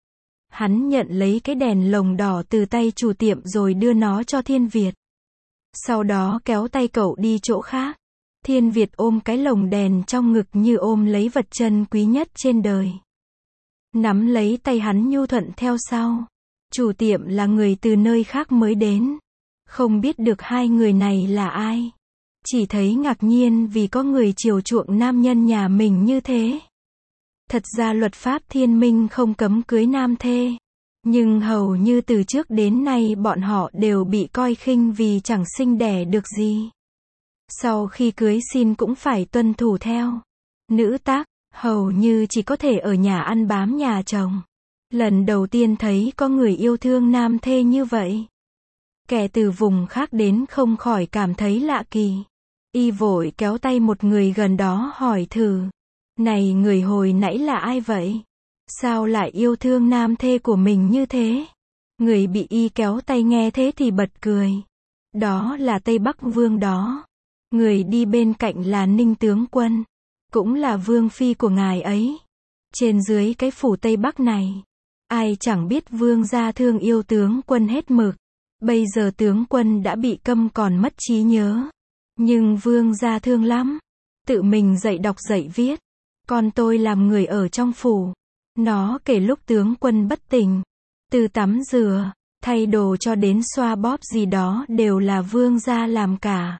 Hắn nhận lấy cái đèn lồng đỏ từ tay chủ tiệm rồi đưa nó cho Thiên Việt. Sau đó kéo tay cậu đi chỗ khác. Thiên Việt ôm cái lồng đèn trong ngực như ôm lấy vật chân quý nhất trên đời. nắm lấy tay hắn nhu thuận theo sau. Chủ tiệm là người từ nơi khác mới đến. Không biết được hai người này là ai. Chỉ thấy ngạc nhiên vì có người chiều chuộng nam nhân nhà mình như thế. Thật ra luật pháp thiên minh không cấm cưới nam thê. Nhưng hầu như từ trước đến nay bọn họ đều bị coi khinh vì chẳng sinh đẻ được gì. Sau khi cưới xin cũng phải tuân thủ theo. Nữ tác, hầu như chỉ có thể ở nhà ăn bám nhà chồng. Lần đầu tiên thấy có người yêu thương nam thê như vậy. Kẻ từ vùng khác đến không khỏi cảm thấy lạ kỳ. Y vội kéo tay một người gần đó hỏi thử. Này người hồi nãy là ai vậy? Sao lại yêu thương nam thê của mình như thế? Người bị y kéo tay nghe thế thì bật cười. Đó là Tây Bắc Vương đó. Người đi bên cạnh là Ninh tướng quân. Cũng là vương phi của ngài ấy. Trên dưới cái phủ Tây Bắc này. Ai chẳng biết vương gia thương yêu tướng quân hết mực. Bây giờ tướng quân đã bị câm còn mất trí nhớ. Nhưng vương gia thương lắm. Tự mình dạy đọc dạy viết. Con tôi làm người ở trong phủ. Nó kể lúc tướng quân bất tỉnh. Từ tắm rửa, thay đồ cho đến xoa bóp gì đó đều là vương gia làm cả.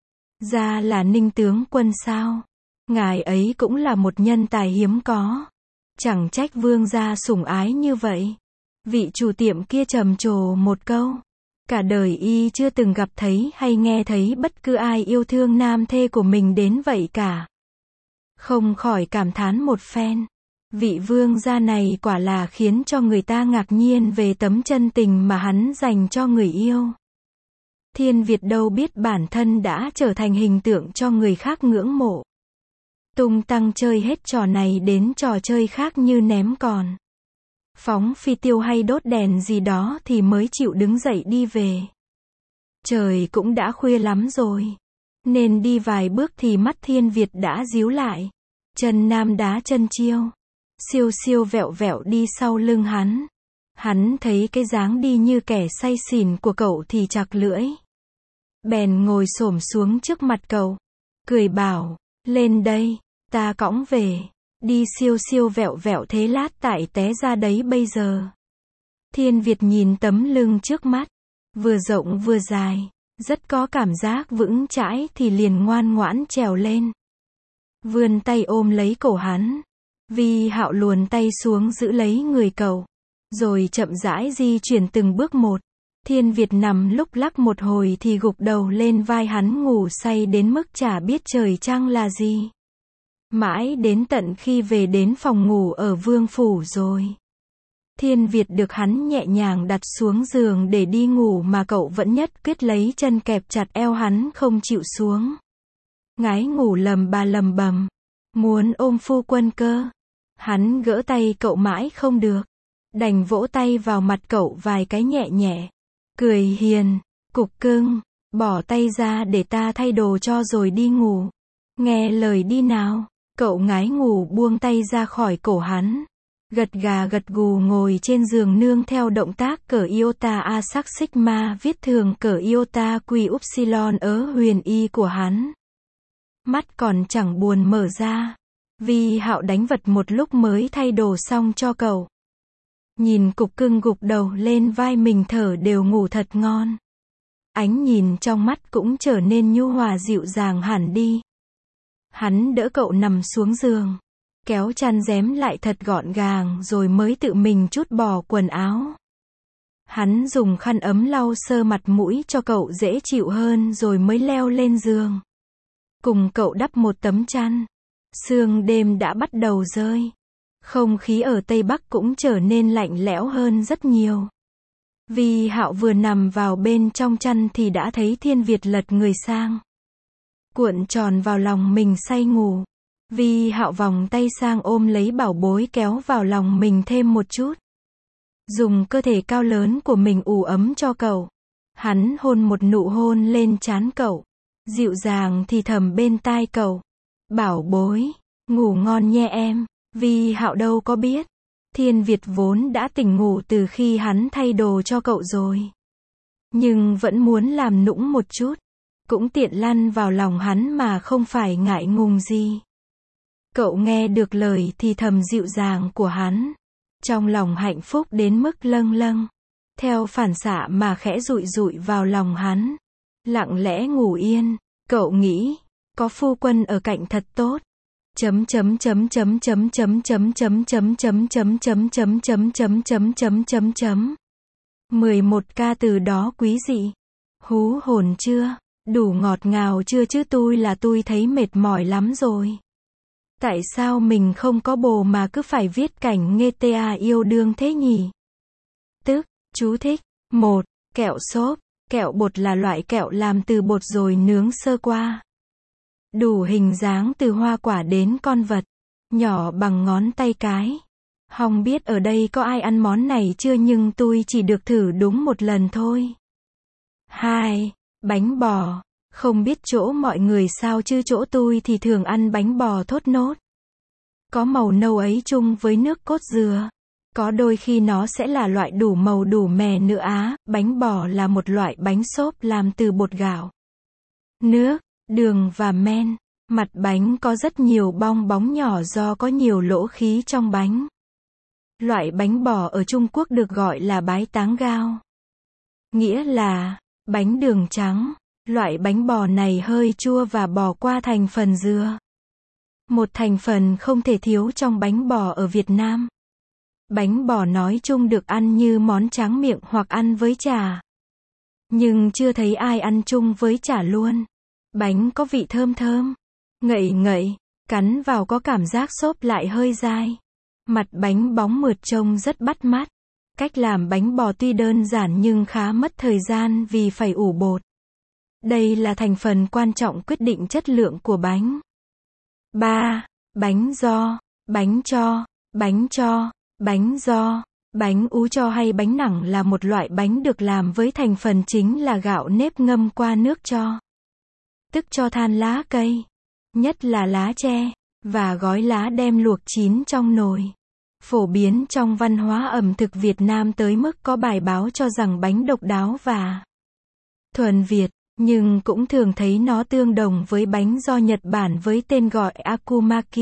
Gia là Ninh tướng quân sao? Ngài ấy cũng là một nhân tài hiếm có. Chẳng trách vương gia sủng ái như vậy. Vị chủ tiệm kia trầm trồ một câu. Cả đời y chưa từng gặp thấy hay nghe thấy bất cứ ai yêu thương nam thê của mình đến vậy cả. Không khỏi cảm thán một phen. Vị vương gia này quả là khiến cho người ta ngạc nhiên về tấm chân tình mà hắn dành cho người yêu. Thiên Việt đâu biết bản thân đã trở thành hình tượng cho người khác ngưỡng mộ. Tung tăng chơi hết trò này đến trò chơi khác như ném còn. Phóng phi tiêu hay đốt đèn gì đó thì mới chịu đứng dậy đi về. Trời cũng đã khuya lắm rồi. Nên đi vài bước thì mắt Thiên Việt đã díu lại. Chân nam đá chân chiêu. Siêu siêu vẹo vẹo đi sau lưng hắn. Hắn thấy cái dáng đi như kẻ say xỉn của cậu thì chạc lưỡi. Bèn ngồi xổm xuống trước mặt cậu. Cười bảo, lên đây, ta cõng về. Đi siêu siêu vẹo vẹo thế lát tại té ra đấy bây giờ. Thiên Việt nhìn tấm lưng trước mắt. Vừa rộng vừa dài. Rất có cảm giác vững chãi thì liền ngoan ngoãn trèo lên. Vươn tay ôm lấy cổ hắn. Vi Hạo luồn tay xuống giữ lấy người cậu. Rồi chậm rãi di chuyển từng bước một. Thiên Việt nằm lúc lắc một hồi thì gục đầu lên vai hắn ngủ say đến mức chả biết trời trăng là gì. Mãi đến tận khi về đến phòng ngủ ở vương phủ rồi. Thiên Việt được hắn nhẹ nhàng đặt xuống giường để đi ngủ mà cậu vẫn nhất quyết lấy chân kẹp chặt eo hắn không chịu xuống. Ngái ngủ lầm bà lầm bầm. Muốn ôm phu quân cơ. Hắn gỡ tay cậu mãi không được. Đành vỗ tay vào mặt cậu vài cái nhẹ nhẹ. Cười hiền. Cục cưng. Bỏ tay ra để ta thay đồ cho rồi đi ngủ. Nghe lời đi nào. Cậu ngái ngủ buông tay ra khỏi cổ hắn. Gật gà gật gù ngồi trên giường nương theo động tác cờ iota a sắc sigma viết thường cờ iota quy upsilon ớ huyền y của hắn. Mắt còn chẳng buồn mở ra. Vi Hạo đánh vật một lúc mới thay đồ xong cho cậu. Nhìn cục cưng gục đầu lên vai mình thở đều ngủ thật ngon. Ánh nhìn trong mắt cũng trở nên nhu hòa dịu dàng hẳn đi. Hắn đỡ cậu nằm xuống giường. Kéo chăn rém lại thật gọn gàng rồi mới tự mình trút bỏ quần áo. Hắn dùng khăn ấm lau sơ mặt mũi cho cậu dễ chịu hơn rồi mới leo lên giường. Cùng cậu đắp một tấm chăn. Sương đêm đã bắt đầu rơi. Không khí ở Tây Bắc cũng trở nên lạnh lẽo hơn rất nhiều. Vi Hạo vừa nằm vào bên trong chăn thì đã thấy Thiên Việt lật người sang. Cuộn tròn vào lòng mình say ngủ. Vi Hạo vòng tay sang ôm lấy bảo bối kéo vào lòng mình thêm một chút. Dùng cơ thể cao lớn của mình ủ ấm cho cậu. Hắn hôn một nụ hôn lên trán cậu. Dịu dàng thì thầm bên tai cậu. Bảo bối, ngủ ngon nhé em. Vi Hạo đâu có biết. Thiên Việt vốn đã tỉnh ngủ từ khi hắn thay đồ cho cậu rồi. Nhưng vẫn muốn làm nũng một chút. Cũng tiện lăn vào lòng hắn mà không phải ngại ngùng gì. Cậu nghe được lời thì thầm dịu dàng của hắn. Trong lòng hạnh phúc đến mức lâng lâng. Theo phản xạ mà khẽ dụi dụi vào lòng hắn. Lặng lẽ ngủ yên. Cậu nghĩ, có phu quân ở cạnh thật tốt. Chấm chấm chấm chấm chấm chấm chấm chấm chấm chấm chấm chấm chấm chấm chấm chấm chấm chấm chấm. mười một ca từ đó quý dị. Hú hồn chưa? Đủ ngọt ngào chưa chứ tôi là tôi thấy mệt mỏi lắm rồi. Tại sao mình không có bồ mà cứ phải viết cảnh nghe ta yêu đương thế nhỉ? Tức, chú thích. một. Kẹo xốp. Kẹo bột là loại kẹo làm từ bột rồi nướng sơ qua. Đủ hình dáng từ hoa quả đến con vật. Nhỏ bằng ngón tay cái. Không biết ở đây có ai ăn món này chưa nhưng tôi chỉ được thử đúng một lần thôi. hai. Bánh bò. Không biết chỗ mọi người sao chứ chỗ tôi thì thường ăn bánh bò thốt nốt. Có màu nâu ấy chung với nước cốt dừa. Có đôi khi nó sẽ là loại đủ màu đủ mè nữa á. Bánh bò là một loại bánh xốp làm từ bột gạo, nước, đường và men. Mặt bánh có rất nhiều bong bóng nhỏ do có nhiều lỗ khí trong bánh. Loại bánh bò ở Trung Quốc được gọi là bái táng gao. Nghĩa là bánh đường trắng. Loại bánh bò này hơi chua và bò qua thành phần dừa. Một thành phần không thể thiếu trong bánh bò ở Việt Nam. Bánh bò nói chung được ăn như món tráng miệng hoặc ăn với chả. Nhưng chưa thấy ai ăn chung với chả luôn. Bánh có vị thơm thơm, ngậy ngậy, cắn vào có cảm giác xốp lại hơi dai. Mặt bánh bóng mượt trông rất bắt mắt. Cách làm bánh bò tuy đơn giản nhưng khá mất thời gian vì phải ủ bột. Đây là thành phần quan trọng quyết định chất lượng của bánh. ba. Bánh giò, bánh cho, bánh cho, bánh giò. Bánh ú cho hay bánh nẳng là một loại bánh được làm với thành phần chính là gạo nếp ngâm qua nước cho. Tức cho than lá cây, nhất là lá tre, và gói lá đem luộc chín trong nồi. Phổ biến trong văn hóa ẩm thực Việt Nam tới mức có bài báo cho rằng bánh độc đáo và thuần Việt, nhưng cũng thường thấy nó tương đồng với bánh do Nhật Bản với tên gọi Akumaki.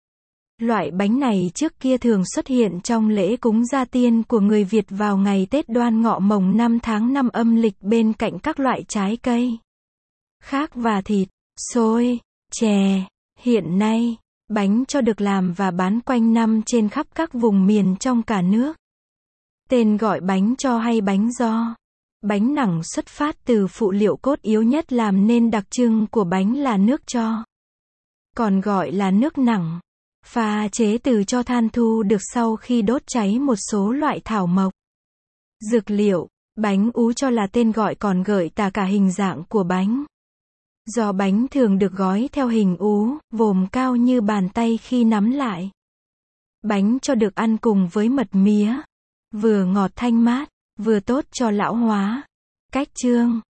Loại bánh này trước kia thường xuất hiện trong lễ cúng gia tiên của người Việt vào ngày Tết Đoan Ngọ mồng năm tháng năm âm lịch bên cạnh các loại trái cây khác và thịt, xôi, chè. Hiện nay, bánh cho được làm và bán quanh năm trên khắp các vùng miền trong cả nước. Tên gọi bánh cho hay bánh giò. Bánh nẳng xuất phát từ phụ liệu cốt yếu nhất làm nên đặc trưng của bánh là nước cho. Còn gọi là nước nẳng. Pha chế từ cho than thu được sau khi đốt cháy một số loại thảo mộc, dược liệu. Bánh ú cho là tên gọi còn gợi tả cả hình dạng của bánh. Do bánh thường được gói theo hình ú, vòm cao như bàn tay khi nắm lại. Bánh cho được ăn cùng với mật mía. Vừa ngọt thanh mát, vừa tốt cho lão hóa. Cách chương.